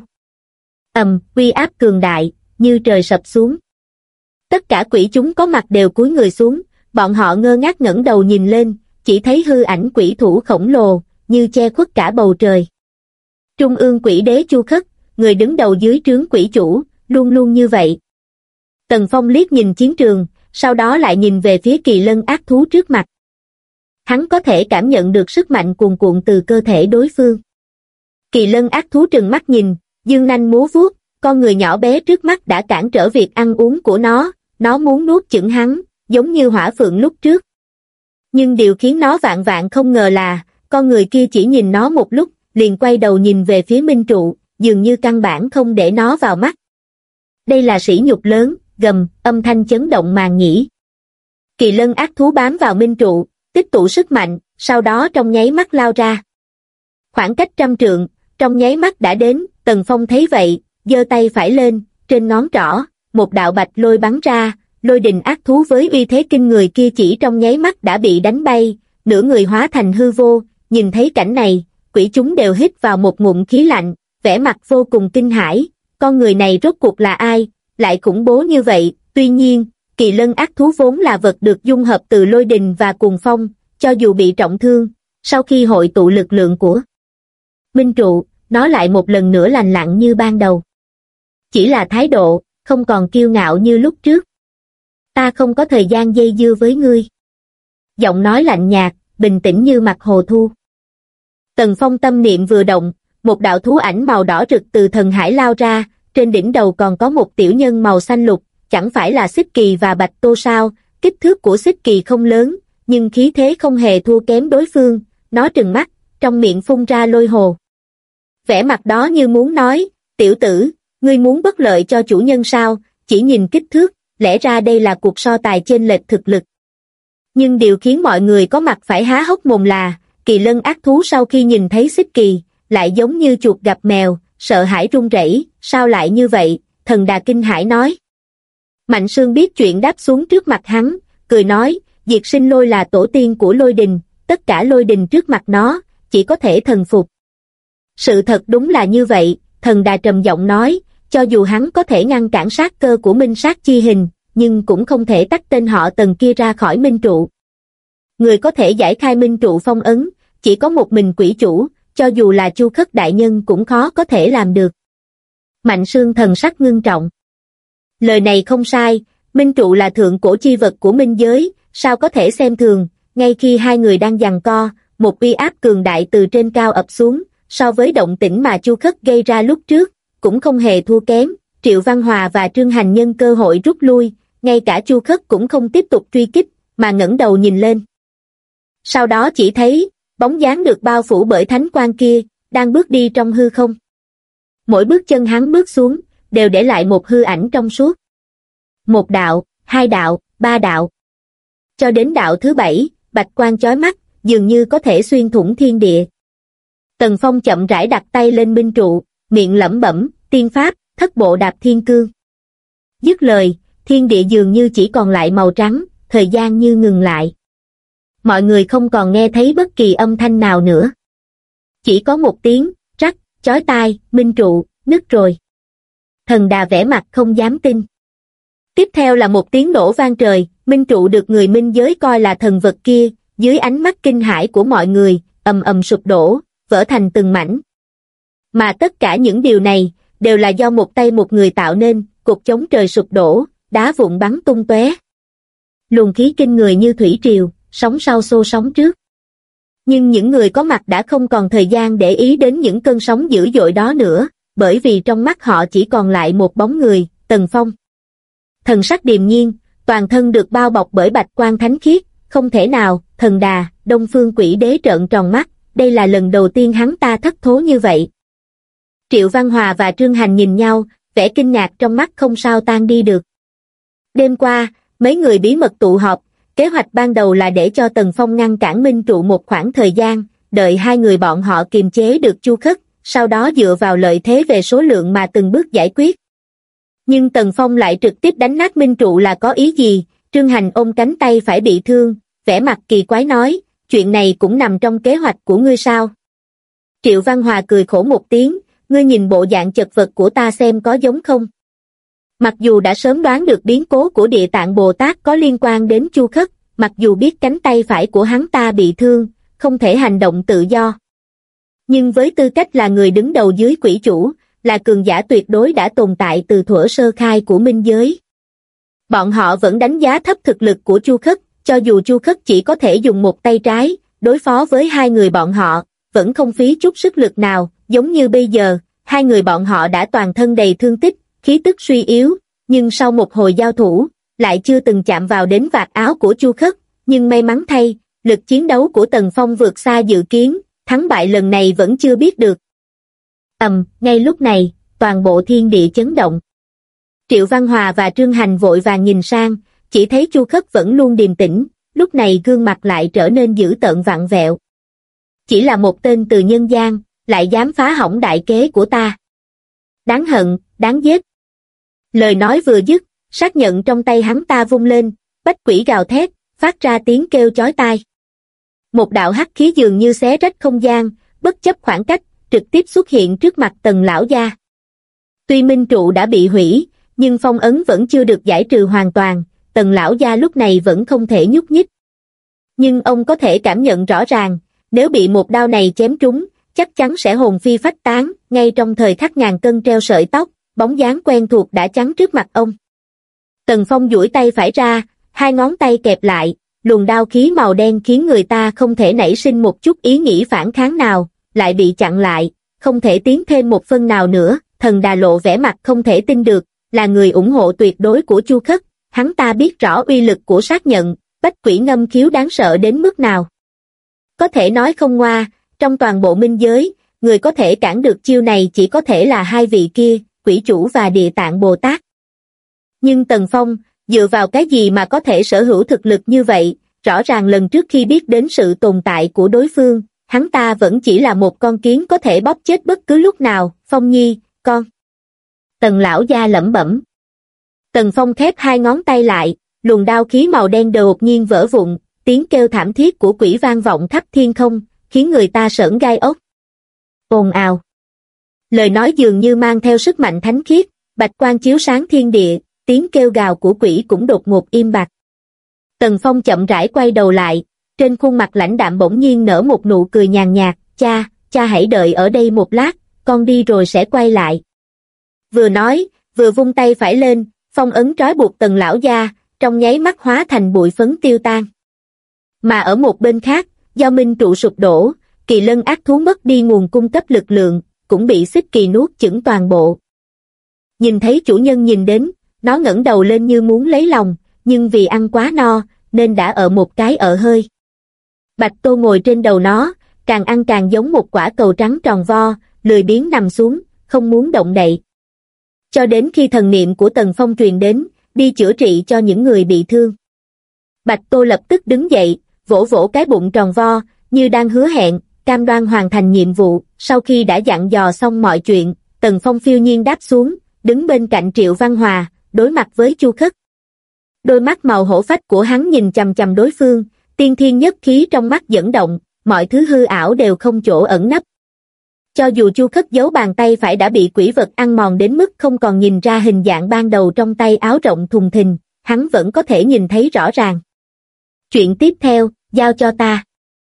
Uy áp cường đại, như trời sập xuống. Tất cả quỷ chúng có mặt đều cúi người xuống, bọn họ ngơ ngác ngẩng đầu nhìn lên, chỉ thấy hư ảnh quỷ thủ khổng lồ, như che khuất cả bầu trời. Trung ương quỷ đế Chu Khất, người đứng đầu dưới trướng quỷ chủ, luôn luôn như vậy. Tần Phong liếc nhìn chiến trường, sau đó lại nhìn về phía kỳ lân ác thú trước mặt. Hắn có thể cảm nhận được sức mạnh cuồn cuộn từ cơ thể đối phương. Kỳ lân ác thú trừng mắt nhìn, dương nanh múa vuốt, con người nhỏ bé trước mắt đã cản trở việc ăn uống của nó muốn nuốt chửng hắn, giống như hỏa phượng lúc trước. Nhưng điều khiến nó vạn vạn không ngờ là, con người kia chỉ nhìn nó một lúc, liền quay đầu nhìn về phía minh trụ, dường như căn bản không để nó vào mắt. Đây là sỉ nhục lớn, gầm, âm thanh chấn động màng nhĩ. Kỳ lân ác thú bám vào minh trụ, tích tụ sức mạnh, sau đó trong nháy mắt lao ra. Khoảng cách 100 trượng, trong nháy mắt đã đến, Tần Phong thấy vậy, giơ tay phải lên, trên ngón trỏ, một đạo bạch lôi bắn ra, lôi đình ác thú với uy thế kinh người kia chỉ trong nháy mắt đã bị đánh bay, nửa người hóa thành hư vô. Nhìn thấy cảnh này, quỷ chúng đều hít vào một ngụm khí lạnh, vẻ mặt vô cùng kinh hãi, con người này rốt cuộc là ai, lại khủng bố như vậy. Tuy nhiên, Kỳ lân ác thú vốn là vật được dung hợp từ lôi đình và cuồng phong, cho dù bị trọng thương, sau khi hội tụ lực lượng của minh trụ, nó lại một lần nữa lành lặn như ban đầu. Chỉ là thái độ, không còn kiêu ngạo như lúc trước. Ta không có thời gian dây dưa với ngươi. Giọng nói lạnh nhạt, bình tĩnh như mặt hồ thu. Tần Phong tâm niệm vừa động, một đạo thú ảnh màu đỏ rực từ thần hải lao ra, trên đỉnh đầu còn có một tiểu nhân màu xanh lục, chẳng phải là Xích Kỳ và Bạch Tô sao? Kích thước của Xích Kỳ không lớn, nhưng khí thế không hề thua kém đối phương, nó trừng mắt, trong miệng phun ra lôi hồ. Vẻ mặt đó như muốn nói, tiểu tử, ngươi muốn bất lợi cho chủ nhân sao? Chỉ nhìn kích thước, lẽ ra đây là cuộc so tài chênh lệch thực lực. Nhưng điều khiến mọi người có mặt phải há hốc mồm là, Kỳ lân ác thú sau khi nhìn thấy Xích Kỳ, lại giống như chuột gặp mèo, sợ hãi run rẩy. Sao lại như vậy? Thần Đà kinh hãi nói. Mạnh Sương biết chuyện đáp xuống trước mặt hắn, cười nói, Diệt Sinh Lôi là tổ tiên của lôi đình, tất cả lôi đình trước mặt nó, chỉ có thể thần phục. Sự thật đúng là như vậy, Thần Đà trầm giọng nói, cho dù hắn có thể ngăn cản sát cơ của minh sát chi hình, nhưng cũng không thể tách tên họ Tần kia ra khỏi minh trụ. Người có thể giải khai minh trụ phong ấn, chỉ có một mình quỷ chủ, cho dù là Chu Khất đại nhân cũng khó có thể làm được. Mạnh Sương thần sắc ngưng trọng. Lời này không sai, minh trụ là thượng cổ chi vật của minh giới, sao có thể xem thường? Ngay khi hai người đang giằng co, một uy áp cường đại từ trên cao ập xuống, so với động tĩnh mà Chu Khất gây ra lúc trước, cũng không hề thua kém. Triệu Văn Hòa và Trương Hành nhân cơ hội rút lui, ngay cả Chu Khất cũng không tiếp tục truy kích, mà ngẩng đầu nhìn lên. Sau đó chỉ thấy, bóng dáng được bao phủ bởi thánh quang kia, đang bước đi trong hư không. Mỗi bước chân hắn bước xuống, đều để lại một hư ảnh trong suốt. Một đạo, hai đạo, ba đạo. Cho đến đạo thứ 7, bạch quang chói mắt, dường như có thể xuyên thủng thiên địa. Tần Phong chậm rãi đặt tay lên minh trụ, miệng lẩm bẩm, tiên pháp, thất bộ đạp thiên cương. Dứt lời, thiên địa dường như chỉ còn lại màu trắng, thời gian như ngừng lại. Mọi người không còn nghe thấy bất kỳ âm thanh nào nữa. Chỉ có một tiếng, rắc, chói tai, minh trụ, nứt rồi. Thần Đà vẻ mặt không dám tin. Tiếp theo là một tiếng nổ vang trời, minh trụ được người minh giới coi là thần vật kia, dưới ánh mắt kinh hãi của mọi người, ầm ầm sụp đổ, vỡ thành từng mảnh. Mà tất cả những điều này, đều là do một tay một người tạo nên, cột chống trời sụp đổ, đá vụn bắn tung tóe. Luồng khí kinh người như thủy triều, sóng sau xô sóng trước. Nhưng những người có mặt đã không còn thời gian để ý đến những cơn sóng dữ dội đó nữa, bởi vì trong mắt họ chỉ còn lại một bóng người, Tần Phong. Thần sắc điềm nhiên, toàn thân được bao bọc bởi bạch quang thánh khiết, không thể nào. Thần Đà, Đông Phương Quỷ Đế trợn tròn mắt, đây là lần đầu tiên hắn ta thất thố như vậy. Triệu Văn Hòa và Trương Hành nhìn nhau, vẻ kinh ngạc trong mắt không sao tan đi được. Đêm qua, mấy người bí mật tụ họp, kế hoạch ban đầu là để cho Tần Phong ngăn cản minh trụ một khoảng thời gian, đợi hai người bọn họ kiềm chế được Chu Khất, sau đó dựa vào lợi thế về số lượng mà từng bước giải quyết. Nhưng Tần Phong lại trực tiếp đánh nát minh trụ là có ý gì? Trương Hành ôm cánh tay phải bị thương, vẻ mặt kỳ quái nói, chuyện này cũng nằm trong kế hoạch của ngươi sao? Triệu Văn Hòa cười khổ một tiếng, ngươi nhìn bộ dạng chật vật của ta xem có giống không? Mặc dù đã sớm đoán được biến cố của Địa Tạng Bồ Tát có liên quan đến Chu Khất, mặc dù biết cánh tay phải của hắn ta bị thương, không thể hành động tự do. Nhưng với tư cách là người đứng đầu dưới quỷ chủ, là cường giả tuyệt đối đã tồn tại từ thuở sơ khai của minh giới. Bọn họ vẫn đánh giá thấp thực lực của Chu Khất, cho dù Chu Khất chỉ có thể dùng một tay trái, đối phó với hai người bọn họ, vẫn không phí chút sức lực nào, giống như bây giờ, hai người bọn họ đã toàn thân đầy thương tích, khí tức suy yếu, nhưng sau một hồi giao thủ, lại chưa từng chạm vào đến vạt áo của Chu Khất, nhưng may mắn thay, lực chiến đấu của Tần Phong vượt xa dự kiến, thắng bại lần này vẫn chưa biết được. Ngay lúc này, toàn bộ thiên địa chấn động. Triệu Văn Hòa và Trương Hành vội vàng nhìn sang, chỉ thấy Chu Khất vẫn luôn điềm tĩnh, lúc này gương mặt lại trở nên dữ tợn vặn vẹo. Chỉ là một tên từ nhân gian, lại dám phá hỏng đại kế của ta. Đáng hận, đáng giết. Lời nói vừa dứt, xác nhận trong tay hắn ta vung lên, bách quỷ gào thét, phát ra tiếng kêu chói tai. Một đạo hắc khí dường như xé rách không gian, bất chấp khoảng cách, trực tiếp xuất hiện trước mặt Tần lão gia. Tuy minh trụ đã bị hủy, nhưng phong ấn vẫn chưa được giải trừ hoàn toàn, Tần lão gia lúc này vẫn không thể nhúc nhích. Nhưng ông có thể cảm nhận rõ ràng, nếu bị một đao này chém trúng, chắc chắn sẽ hồn phi phách tán. Ngay trong thời khắc ngàn cân treo sợi tóc, bóng dáng quen thuộc đã chắn trước mặt ông. Tần Phong duỗi tay phải ra, hai ngón tay kẹp lại, luồng đao khí màu đen khiến người ta không thể nảy sinh một chút ý nghĩ phản kháng nào, lại bị chặn lại, không thể tiến thêm một phân nào nữa. Thần Đà lộ vẻ mặt không thể tin được, là người ủng hộ tuyệt đối của Chu Khất, hắn ta biết rõ uy lực của sát nhận, bách quỷ ngâm khiếu đáng sợ đến mức nào. Có thể nói không ngoa, trong toàn bộ minh giới, người có thể cản được chiêu này chỉ có thể là hai vị kia, Quỷ Chủ và Địa Tạng Bồ Tát. Nhưng Tần Phong, dựa vào cái gì mà có thể sở hữu thực lực như vậy? Rõ ràng lần trước khi biết đến sự tồn tại của đối phương, hắn ta vẫn chỉ là một con kiến có thể bóp chết bất cứ lúc nào. Phong Nhi, con. Tần lão gia lẩm bẩm. Tần Phong khép hai ngón tay lại, luồng đao khí màu đen đột nhiên vỡ vụn, tiếng kêu thảm thiết của quỷ vang vọng khắp thiên không, khiến người ta sởn gai ốc. Ồn ào. Lời nói dường như mang theo sức mạnh thánh khiết, bạch quang chiếu sáng thiên địa, tiếng kêu gào của quỷ cũng đột ngột im bặt. Tần Phong chậm rãi quay đầu lại, trên khuôn mặt lãnh đạm bỗng nhiên nở một nụ cười nhàn nhạt, cha hãy đợi ở đây một lát, con đi rồi sẽ quay lại. Vừa nói, vừa vung tay phải lên, phong ấn trói buộc Tần lão gia, trong nháy mắt hóa thành bụi phấn tiêu tan. Mà ở một bên khác, do minh trụ sụp đổ, Kỳ Lân ác thú mất đi nguồn cung cấp lực lượng, cũng bị Xích Kỳ nuốt chửng toàn bộ. Nhìn thấy chủ nhân nhìn đến, nó ngẩng đầu lên như muốn lấy lòng, nhưng vì ăn quá no, nên đã ở một cái ở hơi. Bạch Tô ngồi trên đầu nó, càng ăn càng giống một quả cầu trắng tròn vo, lười biếng nằm xuống, không muốn động đậy. Cho đến khi thần niệm của Tần Phong truyền đến, đi chữa trị cho những người bị thương. Bạch Tô lập tức đứng dậy, vỗ vỗ cái bụng tròn vo, như đang hứa hẹn, cam đoan hoàn thành nhiệm vụ. Sau khi đã dặn dò xong mọi chuyện, Tần Phong phiêu nhiên đáp xuống, đứng bên cạnh Triệu Văn Hòa, đối mặt với Chu Khất. Đôi mắt màu hổ phách của hắn nhìn chằm chằm đối phương, tiên thiên nhất khí trong mắt dẫn động, mọi thứ hư ảo đều không chỗ ẩn nấp. Cho dù Chu Khất giấu bàn tay phải đã bị quỷ vật ăn mòn đến mức không còn nhìn ra hình dạng ban đầu trong tay áo rộng thùng thình, hắn vẫn có thể nhìn thấy rõ ràng. Chuyện tiếp theo, giao cho ta.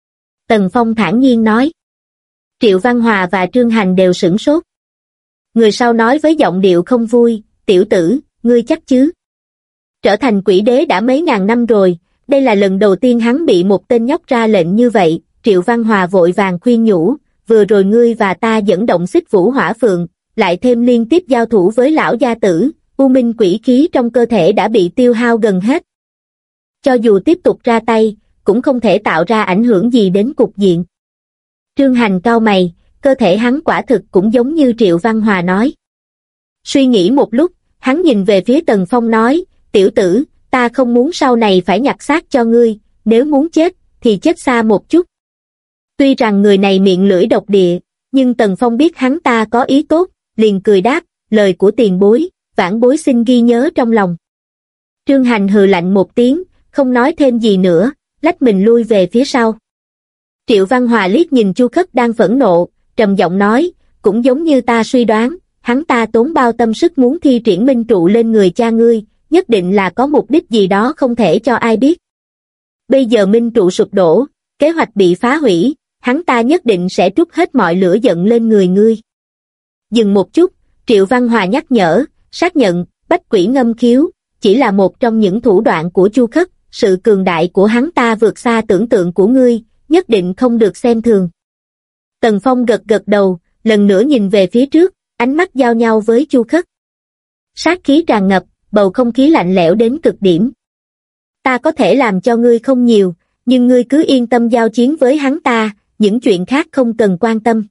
Tần Phong thản nhiên nói. Triệu Văn Hòa và Trương Hành đều sửng sốt. Người sau nói với giọng điệu không vui, tiểu tử, ngươi chắc chứ? Trở thành quỷ đế đã mấy ngàn năm rồi, đây là lần đầu tiên hắn bị một tên nhóc ra lệnh như vậy. Triệu Văn Hòa vội vàng khuyên nhủ, vừa rồi ngươi và ta dẫn động Xích Vũ Hỏa Phượng, lại thêm liên tiếp giao thủ với lão gia tử, u minh quỷ khí trong cơ thể đã bị tiêu hao gần hết. Cho dù tiếp tục ra tay, cũng không thể tạo ra ảnh hưởng gì đến cục diện. Trương Hành cau mày, cơ thể hắn quả thực cũng giống như Triệu Văn Hòa nói. Suy nghĩ một lúc, hắn nhìn về phía Tần Phong nói, tiểu tử, ta không muốn sau này phải nhặt xác cho ngươi, nếu muốn chết, thì chết xa một chút. Tuy rằng người này miệng lưỡi độc địa, nhưng Tần Phong biết hắn ta có ý tốt, liền cười đáp, lời của tiền bối, vãn bối xin ghi nhớ trong lòng. Trương Hành hừ lạnh một tiếng, không nói thêm gì nữa, lách mình lui về phía sau. Triệu Văn Hòa liếc nhìn Chu Khất đang phẫn nộ, trầm giọng nói, cũng giống như ta suy đoán, hắn ta tốn bao tâm sức muốn thi triển minh trụ lên người cha ngươi, nhất định là có mục đích gì đó không thể cho ai biết. Bây giờ minh trụ sụp đổ, kế hoạch bị phá hủy, hắn ta nhất định sẽ trút hết mọi lửa giận lên người ngươi. Dừng một chút, Triệu Văn Hòa nhắc nhở, xác nhận, bách quỷ ngâm khiếu, chỉ là một trong những thủ đoạn của Chu Khất, sự cường đại của hắn ta vượt xa tưởng tượng của ngươi, nhất định không được xem thường. Tần Phong gật gật đầu, lần nữa nhìn về phía trước, ánh mắt giao nhau với Chu Khất. Sát khí tràn ngập, bầu không khí lạnh lẽo đến cực điểm. Ta có thể làm cho ngươi không nhiều, nhưng ngươi cứ yên tâm giao chiến với hắn ta, những chuyện khác không cần quan tâm.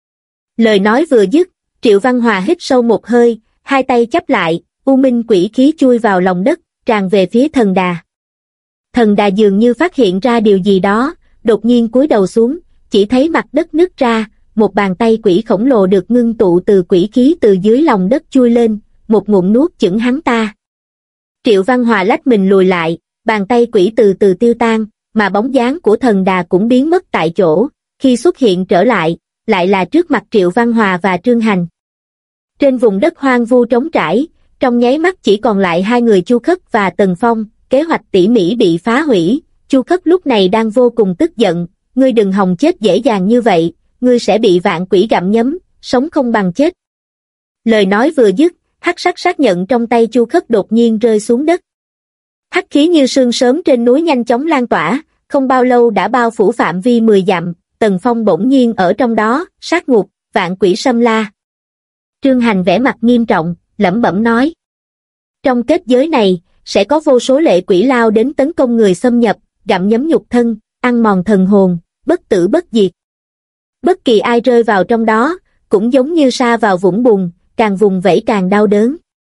Lời nói vừa dứt, Triệu Văn Hòa hít sâu một hơi, hai tay chắp lại, u minh quỷ khí chui vào lòng đất, tràn về phía Thần Đà. Thần Đà dường như phát hiện ra điều gì đó, đột nhiên cúi đầu xuống, chỉ thấy mặt đất nứt ra, một bàn tay quỷ khổng lồ được ngưng tụ từ quỷ khí từ dưới lòng đất chui lên, một ngụm nuốt chửng hắn ta. Triệu Văn Hòa lách mình lùi lại, bàn tay quỷ từ từ tiêu tan, mà bóng dáng của Thần Đà cũng biến mất tại chỗ, khi xuất hiện trở lại, lại là trước mặt Triệu Văn Hòa và Trương Hành. Trên vùng đất hoang vu trống trải, trong nháy mắt chỉ còn lại hai người Chu Khất và Tần Phong, kế hoạch tỉ mỉ bị phá hủy. Chu Khất lúc này đang vô cùng tức giận, ngươi đừng hòng chết dễ dàng như vậy, ngươi sẽ bị vạn quỷ gặm nhấm, sống không bằng chết. Lời nói vừa dứt, hắc sắc xác nhận trong tay Chu Khất đột nhiên rơi xuống đất. Hắc khí như sương sớm trên núi nhanh chóng lan tỏa, không bao lâu đã bao phủ phạm vi 10 dặm, Tần Phong bỗng nhiên ở trong đó, sát ngục, vạn quỷ xâm la. Trương Hành vẻ mặt nghiêm trọng, lẩm bẩm nói. Trong kết giới này, sẽ có vô số lệ quỷ lao đến tấn công người xâm nhập, gặm nhấm nhục thân, ăn mòn thần hồn, bất tử bất diệt. Bất kỳ ai rơi vào trong đó, cũng giống như sa vào vũng bùn, càng vùng vẫy càng đau đớn.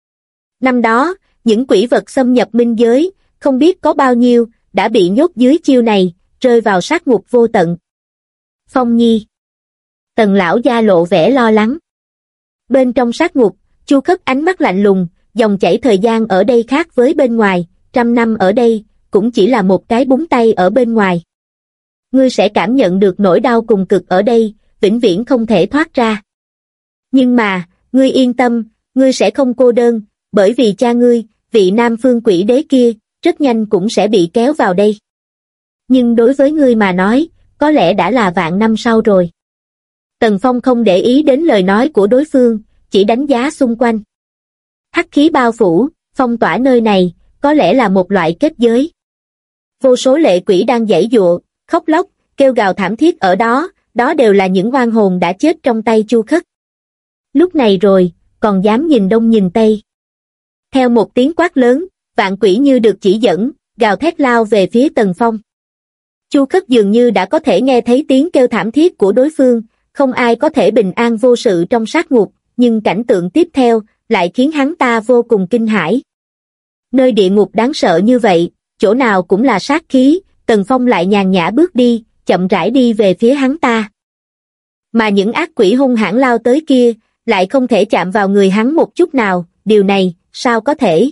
Năm đó, những quỷ vật xâm nhập minh giới, không biết có bao nhiêu, đã bị nhốt dưới chiêu này, rơi vào sát ngục vô tận. Phong Nhi. Tần lão gia lộ vẻ lo lắng. Bên trong sát ngục, Chu Khất ánh mắt lạnh lùng, dòng chảy thời gian ở đây khác với bên ngoài, 100 năm ở đây, cũng chỉ là một cái búng tay ở bên ngoài. Ngươi sẽ cảm nhận được nỗi đau cùng cực ở đây, vĩnh viễn không thể thoát ra. Nhưng mà, ngươi yên tâm, ngươi sẽ không cô đơn, bởi vì cha ngươi, vị Nam Phương Quỷ Đế kia, rất nhanh cũng sẽ bị kéo vào đây. Nhưng đối với ngươi mà nói, có lẽ đã là vạn năm sau rồi. Tần Phong không để ý đến lời nói của đối phương, chỉ đánh giá xung quanh. Hắc khí bao phủ, phong tỏa nơi này, có lẽ là một loại kết giới. Vô số lệ quỷ đang giãy giụa, khóc lóc, kêu gào thảm thiết ở đó, đó đều là những oan hồn đã chết trong tay Chu Khất. Lúc này rồi, còn dám nhìn đông nhìn tây. Theo một tiếng quát lớn, vạn quỷ như được chỉ dẫn, gào thét lao về phía Tần Phong. Chu Khất dường như đã có thể nghe thấy tiếng kêu thảm thiết của đối phương, không ai có thể bình an vô sự trong sát ngục, nhưng cảnh tượng tiếp theo lại khiến hắn ta vô cùng kinh hãi. Nơi địa ngục đáng sợ như vậy, chỗ nào cũng là sát khí, Tần Phong lại nhàn nhã bước đi, chậm rãi đi về phía hắn ta. Mà những ác quỷ hung hãn lao tới kia, lại không thể chạm vào người hắn một chút nào, điều này, sao có thể?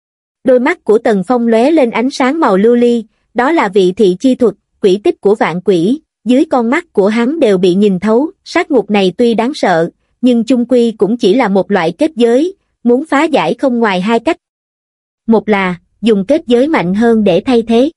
Đôi mắt của Tần Phong lóe lên ánh sáng màu lưu ly, đó là vị thị chi thuật, quỷ tích của vạn quỷ, dưới con mắt của hắn đều bị nhìn thấu, sát ngục này tuy đáng sợ, nhưng chung quy cũng chỉ là một loại kết giới, muốn phá giải không ngoài hai cách. Một là, dùng kết giới mạnh hơn để thay thế.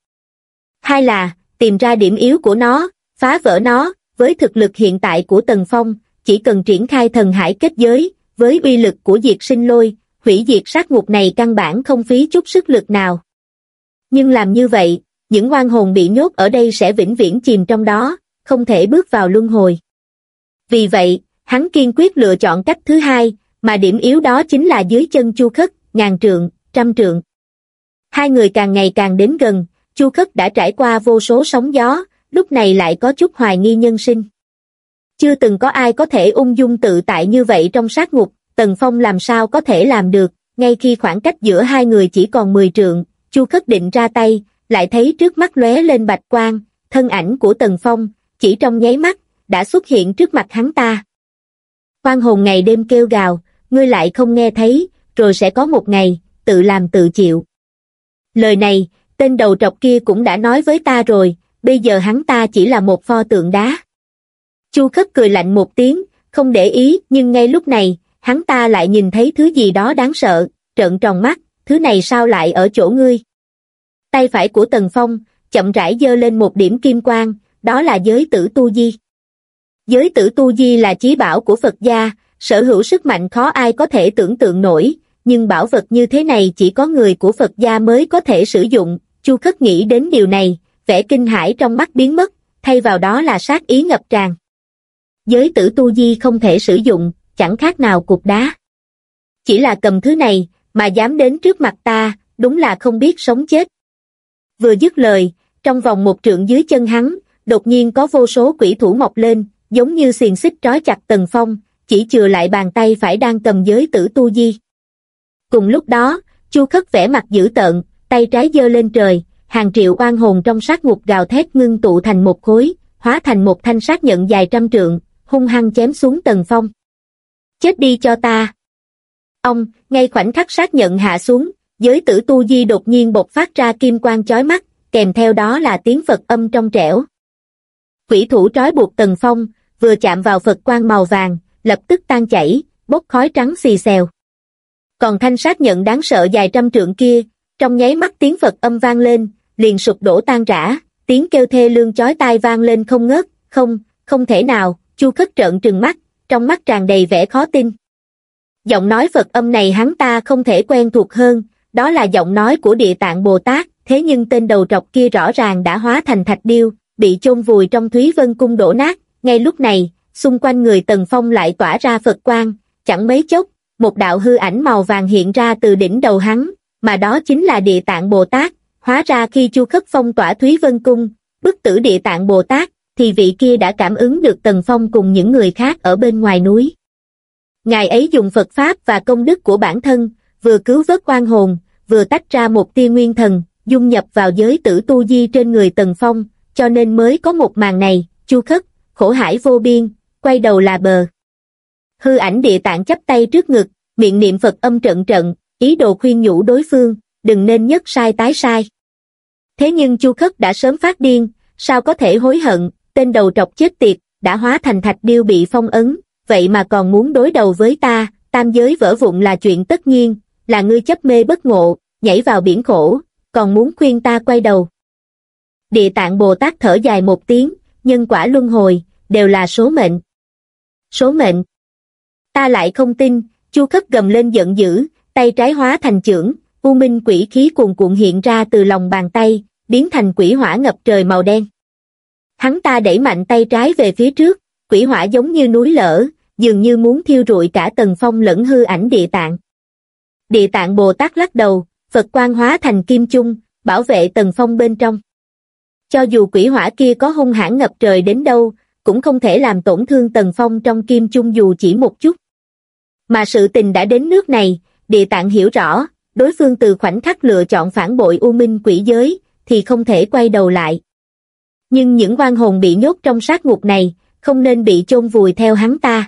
Hai là, tìm ra điểm yếu của nó, phá vỡ nó, với thực lực hiện tại của Tần Phong, chỉ cần triển khai thần hải kết giới, với uy lực của diệt sinh lôi, hủy diệt sát ngục này căn bản không phí chút sức lực nào. Nhưng làm như vậy, những oan hồn bị nhốt ở đây sẽ vĩnh viễn chìm trong đó, không thể bước vào luân hồi. Vì vậy, hắn kiên quyết lựa chọn cách thứ hai, mà điểm yếu đó chính là dưới chân Chu Khất, 1000 trượng, 100 trượng. Hai người càng ngày càng đến gần, Chu Khất đã trải qua vô số sóng gió, lúc này lại có chút hoài nghi nhân sinh. Chưa từng có ai có thể ung dung tự tại như vậy trong sát ngục, Tần Phong làm sao có thể làm được, ngay khi khoảng cách giữa hai người chỉ còn 10 trượng, Chu Khất định ra tay, lại thấy trước mắt lóe lên bạch quang, thân ảnh của Tần Phong, chỉ trong nháy mắt, đã xuất hiện trước mặt hắn ta. Oan hồn ngày đêm kêu gào, ngươi lại không nghe thấy, rồi sẽ có một ngày, tự làm tự chịu. Lời này, tên đầu trọc kia cũng đã nói với ta rồi, bây giờ hắn ta chỉ là một pho tượng đá. Chu Khất cười lạnh một tiếng, không để ý, nhưng ngay lúc này, hắn ta lại nhìn thấy thứ gì đó đáng sợ, trợn tròn mắt, thứ này sao lại ở chỗ ngươi? Tay phải của Tần Phong, chậm rãi giơ lên một điểm kim quang, đó là giới tử tu di. Giới tử tu di là chí bảo của Phật gia, sở hữu sức mạnh khó ai có thể tưởng tượng nổi, nhưng bảo vật như thế này chỉ có người của Phật gia mới có thể sử dụng. Chu Khất nghĩ đến điều này, vẻ kinh hãi trong mắt biến mất, thay vào đó là sát ý ngập tràn. Giới tử tu di không thể sử dụng, chẳng khác nào cục đá. Chỉ là cầm thứ này, mà dám đến trước mặt ta, đúng là không biết sống chết. Vừa dứt lời, trong vòng 1 trượng dưới chân hắn, đột nhiên có vô số quỷ thủ mọc lên, giống như xiềng xích trói chặt Tần Phong, chỉ chừa lại bàn tay phải đang cầm giới tử tu di. Cùng lúc đó, Chu Khất vẻ mặt dữ tợn, tay trái giơ lên trời, hàng triệu oan hồn trong sát ngục gào thét ngưng tụ thành một khối, hóa thành một thanh sát nhận dài 100 trượng, hung hăng chém xuống Tần Phong. Chết đi cho ta! Ông, ngay khoảnh khắc sát nhận hạ xuống, giới tử tu di đột nhiên bộc phát ra kim quang chói mắt, kèm theo đó là tiếng Phật âm trong trẻo. Quỷ thủ trói buộc Tần Phong, vừa chạm vào Phật quang màu vàng, lập tức tan chảy, bốc khói trắng xì xèo. Còn thanh sát nhận đáng sợ dài 100 trượng kia, Trong nháy mắt tiếng Phật âm vang lên, liền sụp đổ tan rã, tiếng kêu thê lương chói tai vang lên không ngớt, không thể nào, Chu Khất trợn trừng mắt, trong mắt tràn đầy vẻ khó tin. Giọng nói Phật âm này hắn ta không thể quen thuộc hơn, đó là giọng nói của Địa Tạng Bồ Tát, thế nhưng tên đầu trọc kia rõ ràng đã hóa thành thạch điêu, bị chôn vùi trong Thúy Vân Cung đổ nát. Ngay lúc này, xung quanh người Tần Phong lại tỏa ra Phật quang, chẳng mấy chốc, một đạo hư ảnh màu vàng hiện ra từ đỉnh đầu hắn, mà đó chính là Địa Tạng Bồ Tát. Hóa ra khi Chu Khất phong tỏa Thúy Vân Cung, bức tử Địa Tạng Bồ Tát, thì vị kia đã cảm ứng được Tần Phong cùng những người khác ở bên ngoài núi. Ngài ấy dùng Phật Pháp và công đức của bản thân, vừa cứu vớt oan hồn, vừa tách ra một tia nguyên thần, dung nhập vào giới tử tu di trên người Tần Phong, cho nên mới có một màn này. Chu Khất, khổ hải vô biên, quay đầu là bờ. Hư ảnh Địa Tạng chắp tay trước ngực, miệng niệm Phật âm trận trận, ý đồ khuyên nhủ đối phương, đừng nên nhất sai tái sai. Thế nhưng Chu Khất đã sớm phát điên, sao có thể hối hận, tên đầu trọc chết tiệt, đã hóa thành thạch điêu bị phong ấn, vậy mà còn muốn đối đầu với ta, tam giới vỡ vụn là chuyện tất nhiên, là ngươi chấp mê bất ngộ, nhảy vào biển khổ, còn muốn khuyên ta quay đầu. Địa Tạng Bồ Tát thở dài một tiếng, nhân quả luân hồi, đều là số mệnh. Số mệnh? Ta lại không tin. Chu Khất gầm lên giận dữ, tay trái hóa thành chưởng, u minh quỷ khí cuồn cuộn hiện ra từ lòng bàn tay, biến thành quỷ hỏa ngập trời màu đen. Hắn ta đẩy mạnh tay trái về phía trước, quỷ hỏa giống như núi lở, dường như muốn thiêu rụi cả Tần Phong lẫn hư ảnh Địa Tạng. Địa Tạng Bồ Tát lắc đầu, Phật quang hóa thành kim chung, bảo vệ Tần Phong bên trong. Cho dù quỷ hỏa kia có hung hãn ngập trời đến đâu, cũng không thể làm tổn thương Tần Phong trong kim chung dù chỉ một chút. Mà sự tình đã đến nước này, Địa Tạng hiểu rõ, đối phương từ khoảnh khắc lựa chọn phản bội u minh quỷ giới, thì không thể quay đầu lại. Nhưng những oan hồn bị nhốt trong sát ngục này, không nên bị chôn vùi theo hắn ta.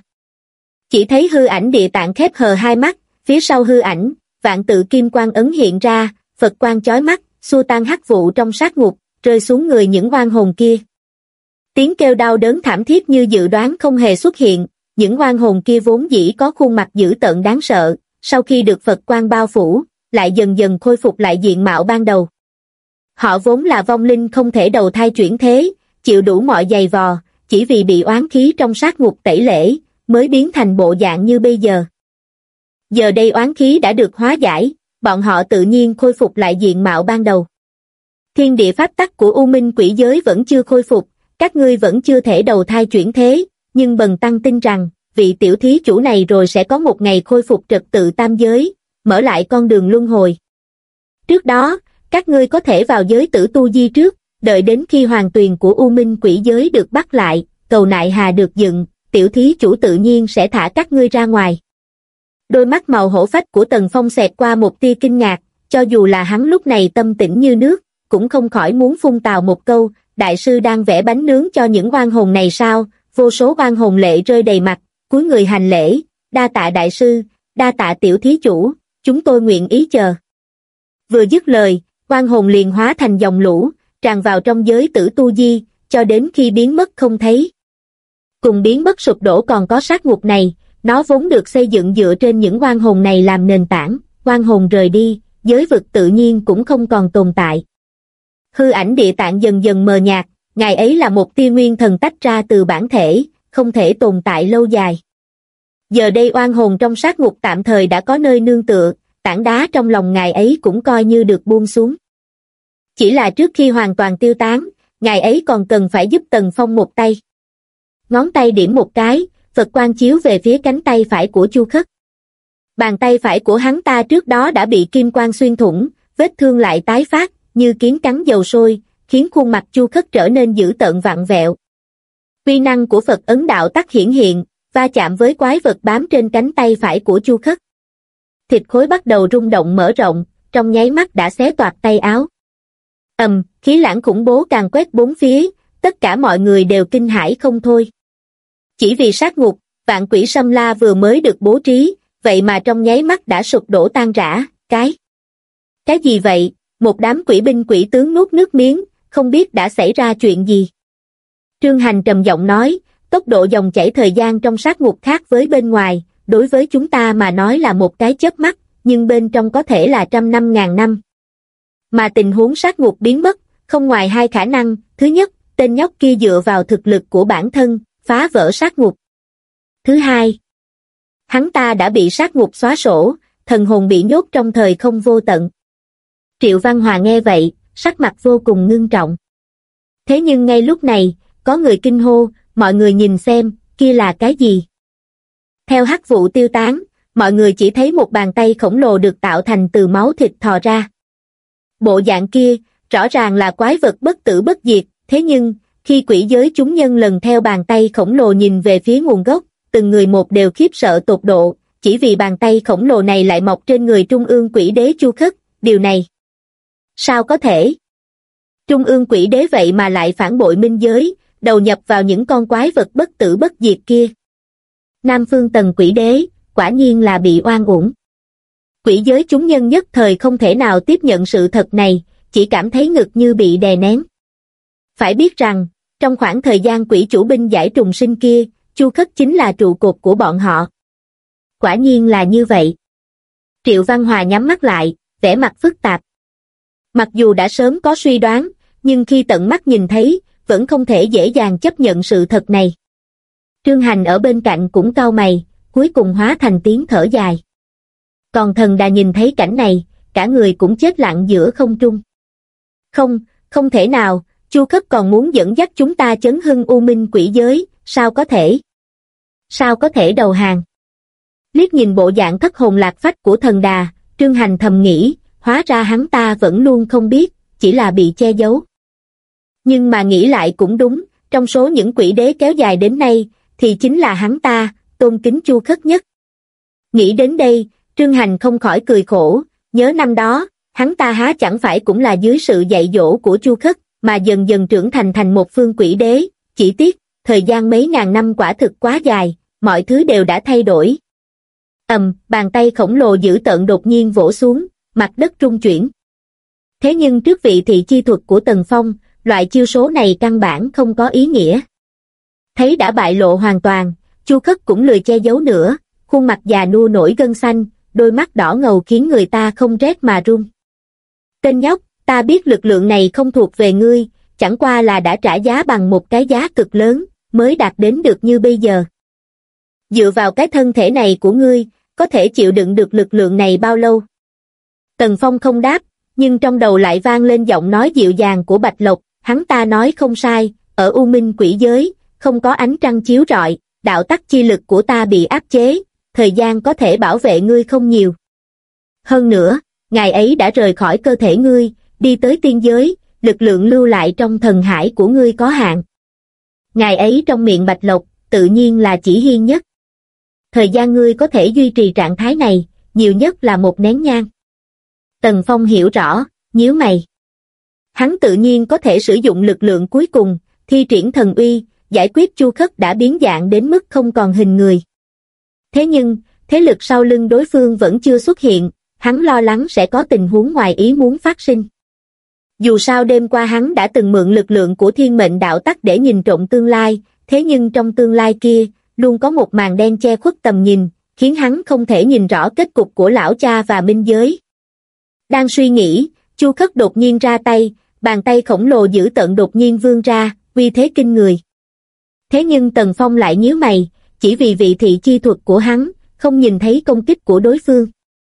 Chỉ thấy hư ảnh Địa Tạng khép hờ hai mắt, phía sau hư ảnh, vạn tự kim quang ấn hiện ra, Phật quang chói mắt, xua tan hắc vụ trong sát ngục, rơi xuống người những oan hồn kia. Tiếng kêu đau đớn thảm thiết như dự đoán không hề xuất hiện, những oan hồn kia vốn dĩ có khuôn mặt dữ tợn đáng sợ, sau khi được Phật quang bao phủ, lại dần dần khôi phục lại diện mạo ban đầu. Họ vốn là vong linh không thể đầu thai chuyển thế, chịu đủ mọi giày vò, chỉ vì bị oán khí trong sát ngục tẩy lễ, mới biến thành bộ dạng như bây giờ. Giờ đây oán khí đã được hóa giải, bọn họ tự nhiên khôi phục lại diện mạo ban đầu. Thiên địa pháp tắc của U Minh quỷ giới vẫn chưa khôi phục, các ngươi vẫn chưa thể đầu thai chuyển thế, nhưng Bần Tăng tin rằng, vị tiểu thí chủ này rồi sẽ có một ngày khôi phục trật tự tam giới, mở lại con đường luân hồi. Trước đó, các ngươi có thể vào giới tử tu di trước, đợi đến khi hoàng tuyền của U Minh quỷ giới được bắt lại, cầu nại hà được dựng, tiểu thí chủ tự nhiên sẽ thả các ngươi ra ngoài. Đôi mắt màu hổ phách của Tần Phong xẹt qua một tia kinh ngạc, cho dù là hắn lúc này tâm tĩnh như nước, cũng không khỏi muốn phun tào một câu, đại sư đang vẽ bánh nướng cho những oan hồn này sao? Vô số oan hồn lệ rơi đầy mặt, cúi người hành lễ, đa tạ đại sư, đa tạ tiểu thí chủ, chúng tôi nguyện ý chờ. Vừa dứt lời, oan hồn liền hóa thành dòng lũ, tràn vào trong giới tử tu di, cho đến khi biến mất không thấy. Cùng biến mất sụp đổ còn có sát ngục này, nó vốn được xây dựng dựa trên những oan hồn này làm nền tảng, oan hồn rời đi, giới vực tự nhiên cũng không còn tồn tại. Hư ảnh Địa Tạng dần dần mờ nhạt, ngài ấy là một tia nguyên thần tách ra từ bản thể, không thể tồn tại lâu dài. Giờ đây oan hồn trong sát ngục tạm thời đã có nơi nương tựa, tảng đá trong lòng ngài ấy cũng coi như được buông xuống. Chỉ là trước khi hoàn toàn tiêu tán, ngài ấy còn cần phải giúp Tần Phong một tay. Ngón tay điểm một cái, Phật quang chiếu về phía cánh tay phải của Chu Khất. Bàn tay phải của hắn ta trước đó đã bị kim quang xuyên thủng, vết thương lại tái phát, như kiến cắn dầu sôi, khiến khuôn mặt Chu Khất trở nên dữ tợn vặn vẹo. Uy năng của Phật ấn đạo tắc hiển hiện, va chạm với quái vật bám trên cánh tay phải của Chu Khất. Thịt khối bắt đầu rung động mở rộng, trong nháy mắt đã xé toạc tay áo. Khí lãng khủng bố càng quét bốn phía, tất cả mọi người đều kinh hãi không thôi. Chỉ vì sát ngục, vạn quỷ xâm la vừa mới được bố trí, vậy mà trong nháy mắt đã sụp đổ tan rã, cái gì vậy? Một đám quỷ binh quỷ tướng nuốt nước miếng, không biết đã xảy ra chuyện gì. Trương Hành trầm giọng nói, tốc độ dòng chảy thời gian trong sát ngục khác với bên ngoài, đối với chúng ta mà nói là một cái chớp mắt, nhưng bên trong có thể là trăm năm ngàn năm. Mà tình huống sát ngục biến mất, không ngoài hai khả năng, thứ nhất, tên nhóc kia dựa vào thực lực của bản thân, phá vỡ sát ngục. Thứ hai, hắn ta đã bị sát ngục xóa sổ, thần hồn bị nhốt trong thời không vô tận. Triệu Văn Hòa nghe vậy, sắc mặt vô cùng ngưng trọng. Thế nhưng ngay lúc này, có người kinh hô, mọi người nhìn xem, kia là cái gì? Theo hắc vụ tiêu tán, mọi người chỉ thấy một bàn tay khổng lồ được tạo thành từ máu thịt thò ra. Bộ dạng kia, rõ ràng là quái vật bất tử bất diệt, thế nhưng, khi quỷ giới chúng nhân lần theo bàn tay khổng lồ nhìn về phía nguồn gốc, từng người một đều khiếp sợ tột độ, chỉ vì bàn tay khổng lồ này lại mọc trên người Trung ương Quỷ Đế Chu Khất, điều này sao có thể? Trung ương Quỷ Đế vậy mà lại phản bội minh giới, đầu nhập vào những con quái vật bất tử bất diệt kia. Nam Phương Tần Quỷ Đế, quả nhiên là bị oan uổng. Quỷ giới chúng nhân nhất thời không thể nào tiếp nhận sự thật này, chỉ cảm thấy ngực như bị đè nén. Phải biết rằng, trong khoảng thời gian quỷ chủ binh giải trùng sinh kia, Chu Khất chính là trụ cột của bọn họ. Quả nhiên là như vậy. Triệu Văn Hòa nhắm mắt lại, vẻ mặt phức tạp. Mặc dù đã sớm có suy đoán, nhưng khi tận mắt nhìn thấy, vẫn không thể dễ dàng chấp nhận sự thật này. Trương Hành ở bên cạnh cũng cau mày, cuối cùng hóa thành tiếng thở dài. Còn Thần Đà nhìn thấy cảnh này, cả người cũng chết lặng giữa không trung. Không thể nào, Chu Khất còn muốn dẫn dắt chúng ta chấn hưng U Minh quỷ giới, sao có thể? Sao có thể đầu hàng? Liếc nhìn bộ dạng thất hồn lạc phách của Thần Đà, Trương Hành thầm nghĩ, hóa ra hắn ta vẫn luôn không biết, chỉ là bị che giấu. Nhưng mà nghĩ lại cũng đúng, trong số những quỷ đế kéo dài đến nay, thì chính là hắn ta, tôn kính Chu Khất nhất. Nghĩ đến đây, Trương Hành không khỏi cười khổ, nhớ năm đó, hắn ta há chẳng phải cũng là dưới sự dạy dỗ của Chu Khất, mà dần dần trưởng thành một phương quỷ đế, chỉ tiếc, thời gian mấy ngàn năm quả thực quá dài, mọi thứ đều đã thay đổi. Bàn tay khổng lồ dữ tợn đột nhiên vỗ xuống, mặt đất rung chuyển. Thế nhưng trước vị thị chi thuật của Tần Phong, loại chiêu số này căn bản không có ý nghĩa. Thấy đã bại lộ hoàn toàn, Chu Khất cũng lười che giấu nữa, khuôn mặt già nua nổi gân xanh, đôi mắt đỏ ngầu khiến người ta không rét mà run. Tên nhóc, ta biết lực lượng này không thuộc về ngươi, chẳng qua là đã trả giá bằng một cái giá cực lớn, mới đạt đến được như bây giờ. Dựa vào cái thân thể này của ngươi, có thể chịu đựng được lực lượng này bao lâu? Tần Phong không đáp, nhưng trong đầu lại vang lên giọng nói dịu dàng của Bạch Lộc, hắn ta nói không sai, ở U Minh quỷ giới, không có ánh trăng chiếu rọi, đạo tắc chi lực của ta bị áp chế, thời gian có thể bảo vệ ngươi không nhiều. Hơn nữa, ngày ấy đã rời khỏi cơ thể ngươi, đi tới tiên giới, lực lượng lưu lại trong thần hải của ngươi có hạn. Ngày ấy trong miệng Bạch Lộc, tự nhiên là chỉ Hiên nhất. Thời gian ngươi có thể duy trì trạng thái này, nhiều nhất là một nén nhang. Tần Phong hiểu rõ, nhíu mày. Hắn tự nhiên có thể sử dụng lực lượng cuối cùng, thi triển thần uy, giải quyết Chu Khất đã biến dạng đến mức không còn hình người. Thế nhưng, thế lực sau lưng đối phương vẫn chưa xuất hiện, hắn lo lắng sẽ có tình huống ngoài ý muốn phát sinh. Dù sao đêm qua hắn đã từng mượn lực lượng của thiên mệnh đạo tắc để nhìn trộm tương lai, thế nhưng trong tương lai kia, luôn có một màn đen che khuất tầm nhìn, khiến hắn không thể nhìn rõ kết cục của lão cha và minh giới. Đang suy nghĩ, Chu Khất đột nhiên ra tay, bàn tay khổng lồ dữ tợn đột nhiên vươn ra, uy thế kinh người. Thế nhưng Tần Phong lại nhíu mày, chỉ vì vị thị chi thuật của hắn, không nhìn thấy công kích của đối phương.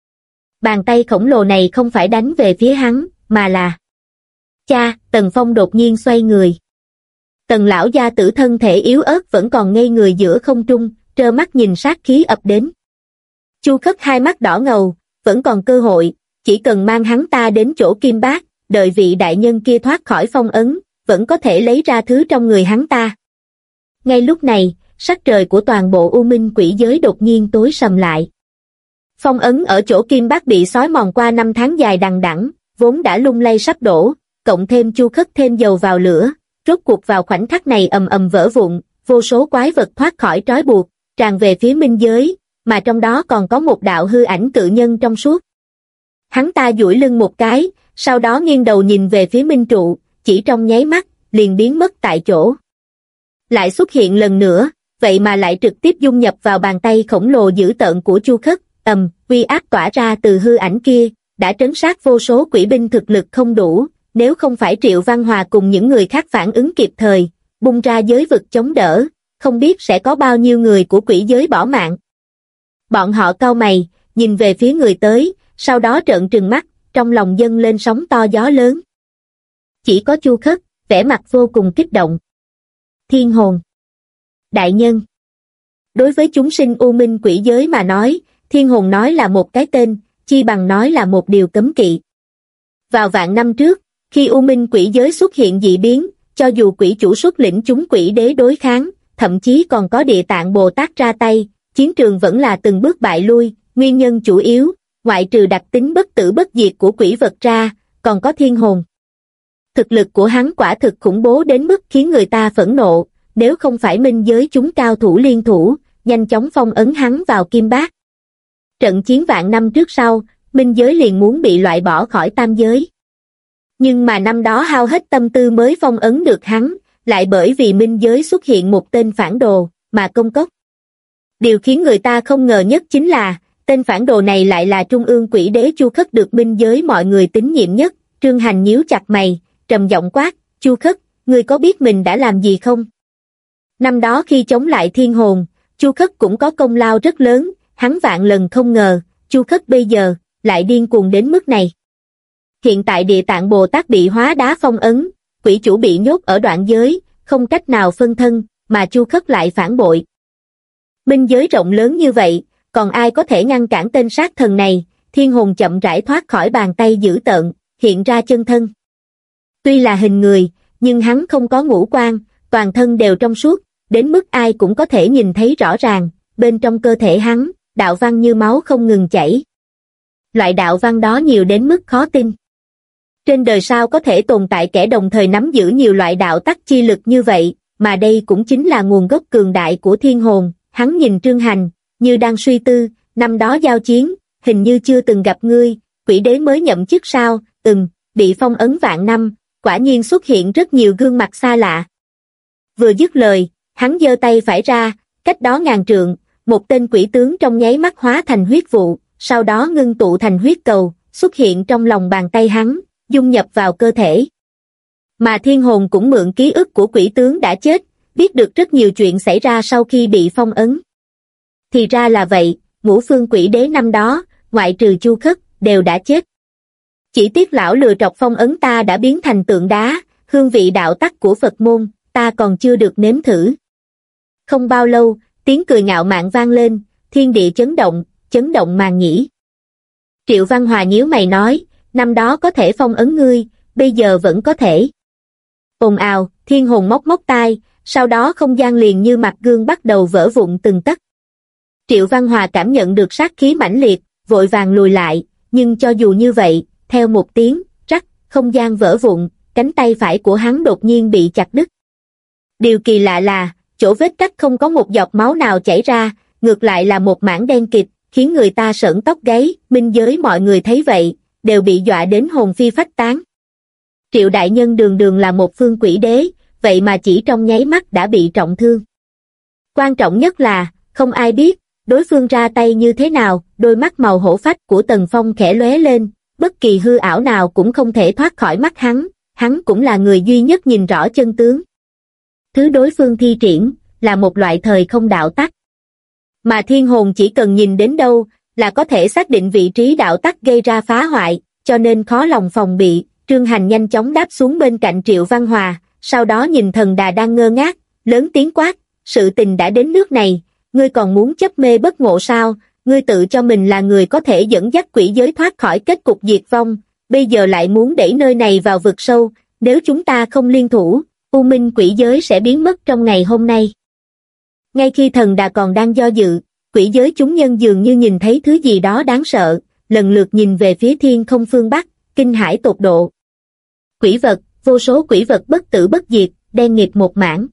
Bàn tay khổng lồ này không phải đánh về phía hắn, mà là... Cha, Tần Phong đột nhiên xoay người. Tần lão gia tử thân thể yếu ớt vẫn còn ngây người giữa không trung, trơ mắt nhìn sát khí ập đến. Chu Khất hai mắt đỏ ngầu, vẫn còn cơ hội, chỉ cần mang hắn ta đến chỗ Kim Bát, đợi vị đại nhân kia thoát khỏi phong ấn, vẫn có thể lấy ra thứ trong người hắn ta. Ngay lúc này, sắc trời của toàn bộ U Minh quỷ giới đột nhiên tối sầm lại. Phong ấn ở chỗ Kim Bát bị xói mòn qua 5 tháng dài đằng đẵng, vốn đã lung lay sắp đổ, cộng thêm Chu Khất thêm dầu vào lửa, rốt cuộc vào khoảnh khắc này ầm ầm vỡ vụn, vô số quái vật thoát khỏi trói buộc, tràn về phía minh giới, mà trong đó còn có một đạo hư ảnh cự nhân trong suốt. Hắn ta duỗi lưng một cái, sau đó nghiêng đầu nhìn về phía minh trụ, chỉ trong nháy mắt, liền biến mất tại chỗ. Lại xuất hiện lần nữa, vậy mà lại trực tiếp dung nhập vào bàn tay khổng lồ dữ tợn của Chu Khất, uy áp tỏa ra từ hư ảnh kia, đã trấn sát vô số quỷ binh thực lực không đủ, nếu không phải Triệu Văn Hòa cùng những người khác phản ứng kịp thời, bung ra giới vực chống đỡ, không biết sẽ có bao nhiêu người của quỷ giới bỏ mạng. Bọn họ cau mày, nhìn về phía người tới, sau đó trợn trừng mắt, trong lòng dâng lên sóng to gió lớn. Chỉ có Chu Khất, vẻ mặt vô cùng kích động. Thiên hồn. Đại nhân. Đối với chúng sinh u minh quỷ giới mà nói, thiên hồn nói là một cái tên, chi bằng nói là một điều cấm kỵ. Vào vạn năm trước, khi u minh quỷ giới xuất hiện dị biến, cho dù quỷ chủ xuất lĩnh chúng quỷ đế đối kháng, thậm chí còn có Địa Tạng Bồ Tát ra tay, chiến trường vẫn là từng bước bại lui, nguyên nhân chủ yếu, ngoại trừ đặc tính bất tử bất diệt của quỷ vật ra, còn có thiên hồn. Thực lực của hắn quả thực khủng bố đến mức khiến người ta phẫn nộ, nếu không phải minh giới chúng cao thủ liên thủ, nhanh chóng phong ấn hắn vào kim bát. Trận chiến vạn năm trước sau, minh giới liền muốn bị loại bỏ khỏi tam giới. Nhưng mà năm đó hao hết tâm tư mới phong ấn được hắn, lại bởi vì minh giới xuất hiện một tên phản đồ, mà công cốc. Điều khiến người ta không ngờ nhất chính là, tên phản đồ này lại là trung ương quỷ đế Chu Khất được minh giới mọi người tín nhiệm nhất. Trương Hành nhíu chặt mày, trầm giọng quát, Chu Khất, ngươi có biết mình đã làm gì không? Năm đó khi chống lại thiên hồn, Chu Khất cũng có công lao rất lớn, hắn vạn lần không ngờ, Chu Khất bây giờ, lại điên cuồng đến mức này. Hiện tại Địa Tạng Bồ Tát bị hóa đá phong ấn, quỷ chủ bị nhốt ở đoạn giới, không cách nào phân thân, mà Chu Khất lại phản bội. Minh giới rộng lớn như vậy, còn ai có thể ngăn cản tên sát thần này? Thiên hồn chậm rãi thoát khỏi bàn tay dữ tợn, hiện ra chân thân. Tuy là hình người, nhưng hắn không có ngũ quan, toàn thân đều trong suốt, đến mức ai cũng có thể nhìn thấy rõ ràng, bên trong cơ thể hắn, đạo văn như máu không ngừng chảy. Loại đạo văn đó nhiều đến mức khó tin. Trên đời sao có thể tồn tại kẻ đồng thời nắm giữ nhiều loại đạo tắc chi lực như vậy, mà đây cũng chính là nguồn gốc cường đại của thiên hồn. Hắn nhìn Trương Hành, như đang suy tư, năm đó giao chiến, hình như chưa từng gặp ngươi, quỷ đế mới nhậm chức sao? Bị phong ấn vạn năm, quả nhiên xuất hiện rất nhiều gương mặt xa lạ. Vừa dứt lời, hắn giơ tay phải ra, cách đó ngàn trượng, một tên quỷ tướng trong nháy mắt hóa thành huyết vụ, sau đó ngưng tụ thành huyết cầu, xuất hiện trong lòng bàn tay hắn, dung nhập vào cơ thể. Mà thiên hồn cũng mượn ký ức của quỷ tướng đã chết, biết được rất nhiều chuyện xảy ra sau khi bị phong ấn. Thì ra là vậy, ngũ phương quỷ đế năm đó, ngoại trừ Chu Khất, đều đã chết. Chỉ tiếc lão lừa trọc phong ấn ta đã biến thành tượng đá, hương vị đạo tắc của Phật môn, ta còn chưa được nếm thử. Không bao lâu, tiếng cười ngạo mạn vang lên, thiên địa chấn động màng nhĩ. Triệu Văn Hòa nhíu mày nói, năm đó có thể phong ấn ngươi, bây giờ vẫn có thể. Ồn ào, thiên hồn móc móc tai, sau đó không gian liền như mặt gương bắt đầu vỡ vụn từng tấc. Triệu Văn Hòa cảm nhận được sát khí mãnh liệt, vội vàng lùi lại, nhưng cho dù như vậy, theo một tiếng, rắc, không gian vỡ vụn, cánh tay phải của hắn đột nhiên bị chặt đứt. Điều kỳ lạ là, chỗ vết cắt không có một giọt máu nào chảy ra, ngược lại là một mảng đen kịt, khiến người ta sởn tóc gáy. Minh giới mọi người thấy vậy, đều bị dọa đến hồn phi phách tán. Triệu đại nhân đường đường là một phương quỷ đế, vậy mà chỉ trong nháy mắt đã bị trọng thương. Quan trọng nhất là, không ai biết, đối phương ra tay như thế nào. Đôi mắt màu hổ phách của Tần Phong khẽ lóe lên, bất kỳ hư ảo nào cũng không thể thoát khỏi mắt hắn cũng là người duy nhất nhìn rõ chân tướng. Thứ đối phương thi triển, là một loại thời không đạo tắc. Mà thiên hồn chỉ cần nhìn đến đâu, là có thể xác định vị trí đạo tắc gây ra phá hoại, cho nên khó lòng phòng bị. Trương Hành nhanh chóng đáp xuống bên cạnh Triệu Văn Hòa, sau đó nhìn Thần Đà đang ngơ ngác, lớn tiếng quát, sự tình đã đến nước này, ngươi còn muốn chấp mê bất ngộ sao? Ngươi tự cho mình là người có thể dẫn dắt quỷ giới thoát khỏi kết cục diệt vong, bây giờ lại muốn đẩy nơi này vào vực sâu, nếu chúng ta không liên thủ, U Minh quỷ giới sẽ biến mất trong ngày hôm nay. Ngay khi Thần Đà còn đang do dự, quỷ giới chúng nhân dường như nhìn thấy thứ gì đó đáng sợ, lần lượt nhìn về phía thiên không phương Bắc, kinh hãi tột độ. Quỷ vật, vô số quỷ vật bất tử bất diệt, đen nghịt một mảng.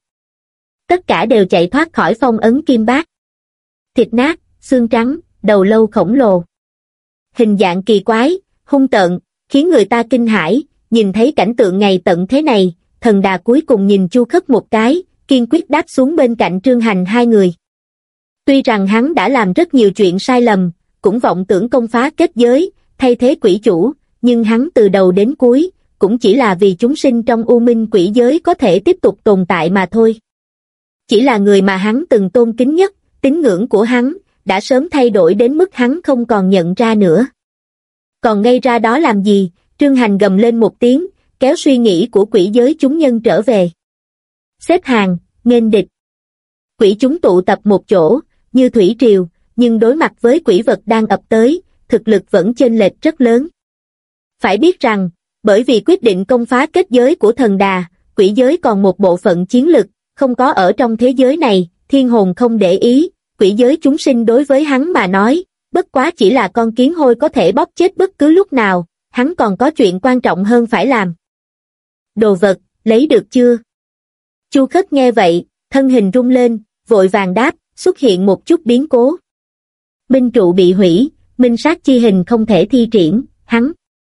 Tất cả đều chạy thoát khỏi phong ấn kim bát. Thịt nát, xương trắng, đầu lâu khổng lồ. Hình dạng kỳ quái, hung tợn, khiến người ta kinh hãi. Nhìn thấy cảnh tượng ngày tận thế này, Thần Đà cuối cùng nhìn Chu Khất một cái, kiên quyết đáp xuống bên cạnh Trương Hành hai người. Tuy rằng hắn đã làm rất nhiều chuyện sai lầm, cũng vọng tưởng công phá kết giới, thay thế quỷ chủ, nhưng hắn từ đầu đến cuối, cũng chỉ là vì chúng sinh trong u minh quỷ giới có thể tiếp tục tồn tại mà thôi. Chỉ là người mà hắn từng tôn kính nhất, tín ngưỡng của hắn, đã sớm thay đổi đến mức hắn không còn nhận ra nữa. Còn ngây ra đó làm gì? Trương Hành gầm lên một tiếng, kéo suy nghĩ của quỷ giới chúng nhân trở về. Xếp hàng, nghênh địch. Quỷ chúng tụ tập một chỗ, như thủy triều, nhưng đối mặt với quỷ vật đang ập tới, thực lực vẫn chênh lệch rất lớn. Phải biết rằng, bởi vì quyết định công phá kết giới của thần đà, quỷ giới còn một bộ phận chiến lực, không có ở trong thế giới này, thiên hồn không để ý, quỷ giới chúng sinh đối với hắn mà nói, bất quá chỉ là con kiến hôi có thể bóp chết bất cứ lúc nào, hắn còn có chuyện quan trọng hơn phải làm. Đồ vật, lấy được chưa? Chu Khất nghe vậy, thân hình rung lên, vội vàng đáp, xuất hiện một chút biến cố. Minh trụ bị hủy, minh sát chi hình không thể thi triển, hắn.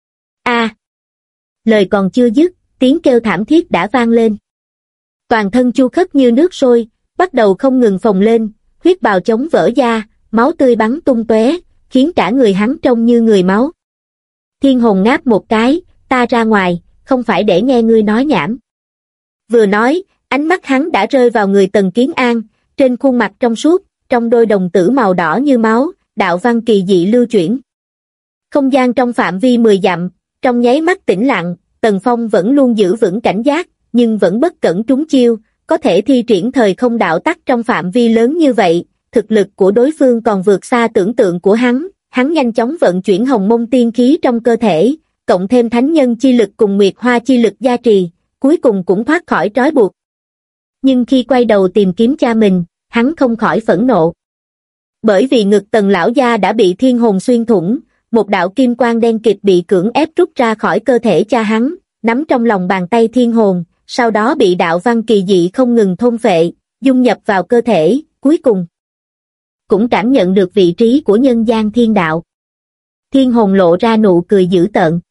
Lời còn chưa dứt, tiếng kêu thảm thiết đã vang lên. Toàn thân Chu Khất như nước sôi, bắt đầu không ngừng phồng lên, huyết bào chống vỡ da, máu tươi bắn tung tóe, khiến cả người hắn trông như người máu. Thiên hồn ngáp một cái, ta ra ngoài, không phải để nghe ngươi nói nhảm. Vừa nói, ánh mắt hắn đã rơi vào người Tần Kiến An, trên khuôn mặt trong suốt, trong đôi đồng tử màu đỏ như máu, đạo văn kỳ dị lưu chuyển. Không gian trong phạm vi 10 dặm, trong nháy mắt tĩnh lặng, Tần Phong vẫn luôn giữ vững cảnh giác, nhưng vẫn bất cẩn trúng chiêu, có thể thi triển thời không đạo tắc trong phạm vi lớn như vậy, thực lực của đối phương còn vượt xa tưởng tượng của hắn nhanh chóng vận chuyển hồng mông tiên khí trong cơ thể, cộng thêm thánh nhân chi lực cùng nguyệt hoa chi lực gia trì, cuối cùng cũng thoát khỏi trói buộc. Nhưng khi quay đầu tìm kiếm cha mình, hắn không khỏi phẫn nộ. Bởi vì ngực Tần lão gia đã bị thiên hồn xuyên thủng, một đạo kim quang đen kịt bị cưỡng ép rút ra khỏi cơ thể cha hắn, nắm trong lòng bàn tay thiên hồn, sau đó bị đạo văn kỳ dị không ngừng thôn phệ, dung nhập vào cơ thể, cuối cùng cũng cảm nhận được vị trí của nhân gian thiên đạo. Thiên hồn lộ ra nụ cười dữ tợn.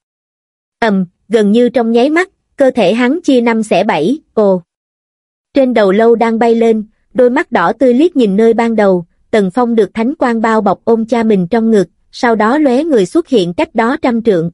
Gần như trong nháy mắt, cơ thể hắn chia 5 xẻ 7, ồ. Trên đầu lâu đang bay lên, đôi mắt đỏ tươi liếc nhìn nơi ban đầu, Tần Phong được thánh quang bao bọc ôm cha mình trong ngực, sau đó lóe người xuất hiện cách đó 100 trượng.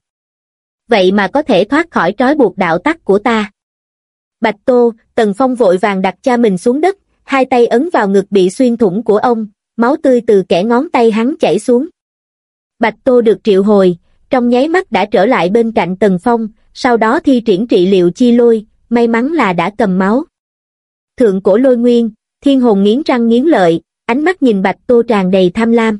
Vậy mà có thể thoát khỏi trói buộc đạo tắc của ta. Bạch Tô, Tần Phong vội vàng đặt cha mình xuống đất, hai tay ấn vào ngực bị xuyên thủng của ông, máu tươi từ kẽ ngón tay hắn chảy xuống. Bạch Tô được triệu hồi, trong nháy mắt đã trở lại bên cạnh Tần Phong, sau đó thi triển trị liệu chi lôi, may mắn là đã cầm máu. Thượng cổ lôi nguyên, thiên hồn nghiến răng nghiến lợi, ánh mắt nhìn Bạch Tô tràn đầy tham lam.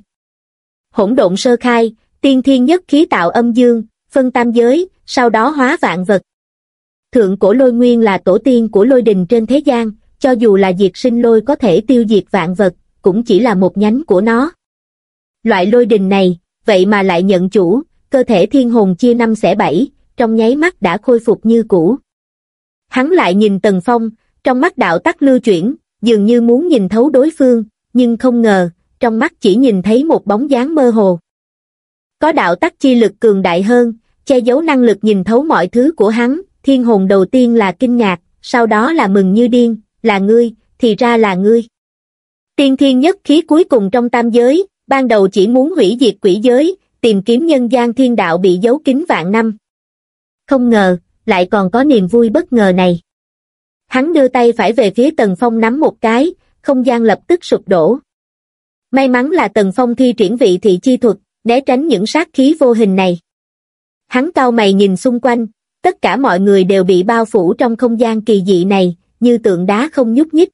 Hỗn độn sơ khai, tiên thiên nhất khí tạo âm dương, phân tam giới, sau đó hóa vạn vật. Thượng cổ lôi nguyên là tổ tiên của lôi đình trên thế gian, cho dù là diệt sinh lôi có thể tiêu diệt vạn vật, cũng chỉ là một nhánh của nó. Loại lôi đình này, vậy mà lại nhận chủ, cơ thể thiên hồn chia 5 xẻ 7, trong nháy mắt đã khôi phục như cũ. Hắn lại nhìn Tần Phong, trong mắt đạo tắc lưu chuyển, dường như muốn nhìn thấu đối phương, nhưng không ngờ, trong mắt chỉ nhìn thấy một bóng dáng mơ hồ. Có đạo tắc chi lực cường đại hơn, che giấu năng lực nhìn thấu mọi thứ của hắn, thiên hồn đầu tiên là kinh ngạc, sau đó là mừng như điên, là ngươi, thì ra là ngươi. Tiên thiên nhất khí cuối cùng trong tam giới, ban đầu chỉ muốn hủy diệt quỷ giới, tìm kiếm nhân gian thiên đạo bị giấu kín vạn năm. Không ngờ, lại còn có niềm vui bất ngờ này. Hắn đưa tay phải về phía Tần Phong nắm một cái, không gian lập tức sụp đổ. May mắn là Tần Phong thi triển vị thị chi thuật, né tránh những sát khí vô hình này. Hắn cau mày nhìn xung quanh, tất cả mọi người đều bị bao phủ trong không gian kỳ dị này, như tượng đá không nhúc nhích.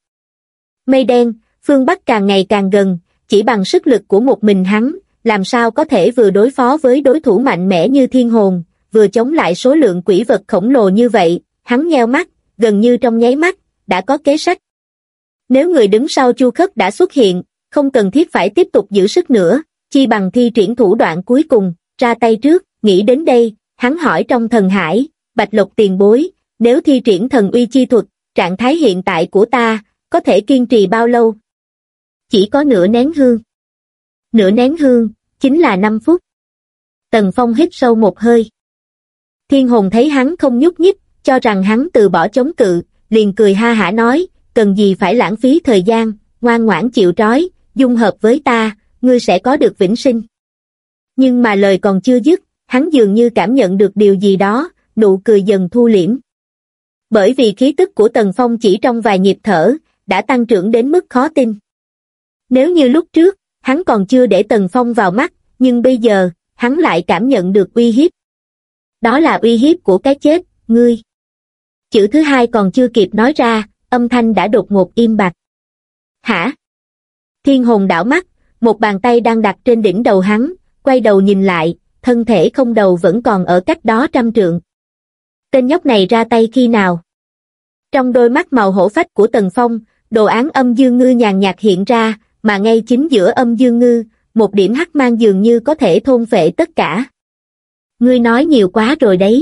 Mây đen, phương Bắc càng ngày càng gần, chỉ bằng sức lực của một mình hắn, làm sao có thể vừa đối phó với đối thủ mạnh mẽ như thiên hồn, vừa chống lại số lượng quỷ vật khổng lồ như vậy, hắn nheo mắt, gần như trong nháy mắt, đã có kế sách. Nếu người đứng sau Chu Khất đã xuất hiện, không cần thiết phải tiếp tục giữ sức nữa, chi bằng thi triển thủ đoạn cuối cùng, ra tay trước, nghĩ đến đây, hắn hỏi trong thần hải, Bạch Lộc tiền bối, nếu thi triển thần uy chi thuật, trạng thái hiện tại của ta, có thể kiên trì bao lâu? Chỉ có nửa nén hương. Nửa nén hương, chính là 5 phút. Tần Phong hít sâu một hơi. Thiên hồn thấy hắn không nhúc nhích, cho rằng hắn từ bỏ chống cự, liền cười ha hả nói, cần gì phải lãng phí thời gian, ngoan ngoãn chịu trói, dung hợp với ta, ngươi sẽ có được vĩnh sinh. Nhưng mà lời còn chưa dứt, hắn dường như cảm nhận được điều gì đó, nụ cười dần thu liễm. Bởi vì khí tức của Tần Phong chỉ trong vài nhịp thở, đã tăng trưởng đến mức khó tin. Nếu như lúc trước, hắn còn chưa để Tần Phong vào mắt, nhưng bây giờ, hắn lại cảm nhận được uy hiếp. Đó là uy hiếp của cái chết, ngươi. Chữ thứ hai còn chưa kịp nói ra, âm thanh đã đột ngột im bặt. Hả? Thiên hồn đảo mắt, một bàn tay đang đặt trên đỉnh đầu hắn, quay đầu nhìn lại, thân thể không đầu vẫn còn ở cách đó 100 trượng. Tên nhóc này ra tay khi nào? Trong đôi mắt màu hổ phách của Tần Phong, đồ án âm dương ngư nhàn nhạt hiện ra, mà ngay chính giữa âm dương ngư, một điểm hắc mang dường như có thể thôn phệ tất cả. Ngươi nói nhiều quá rồi đấy.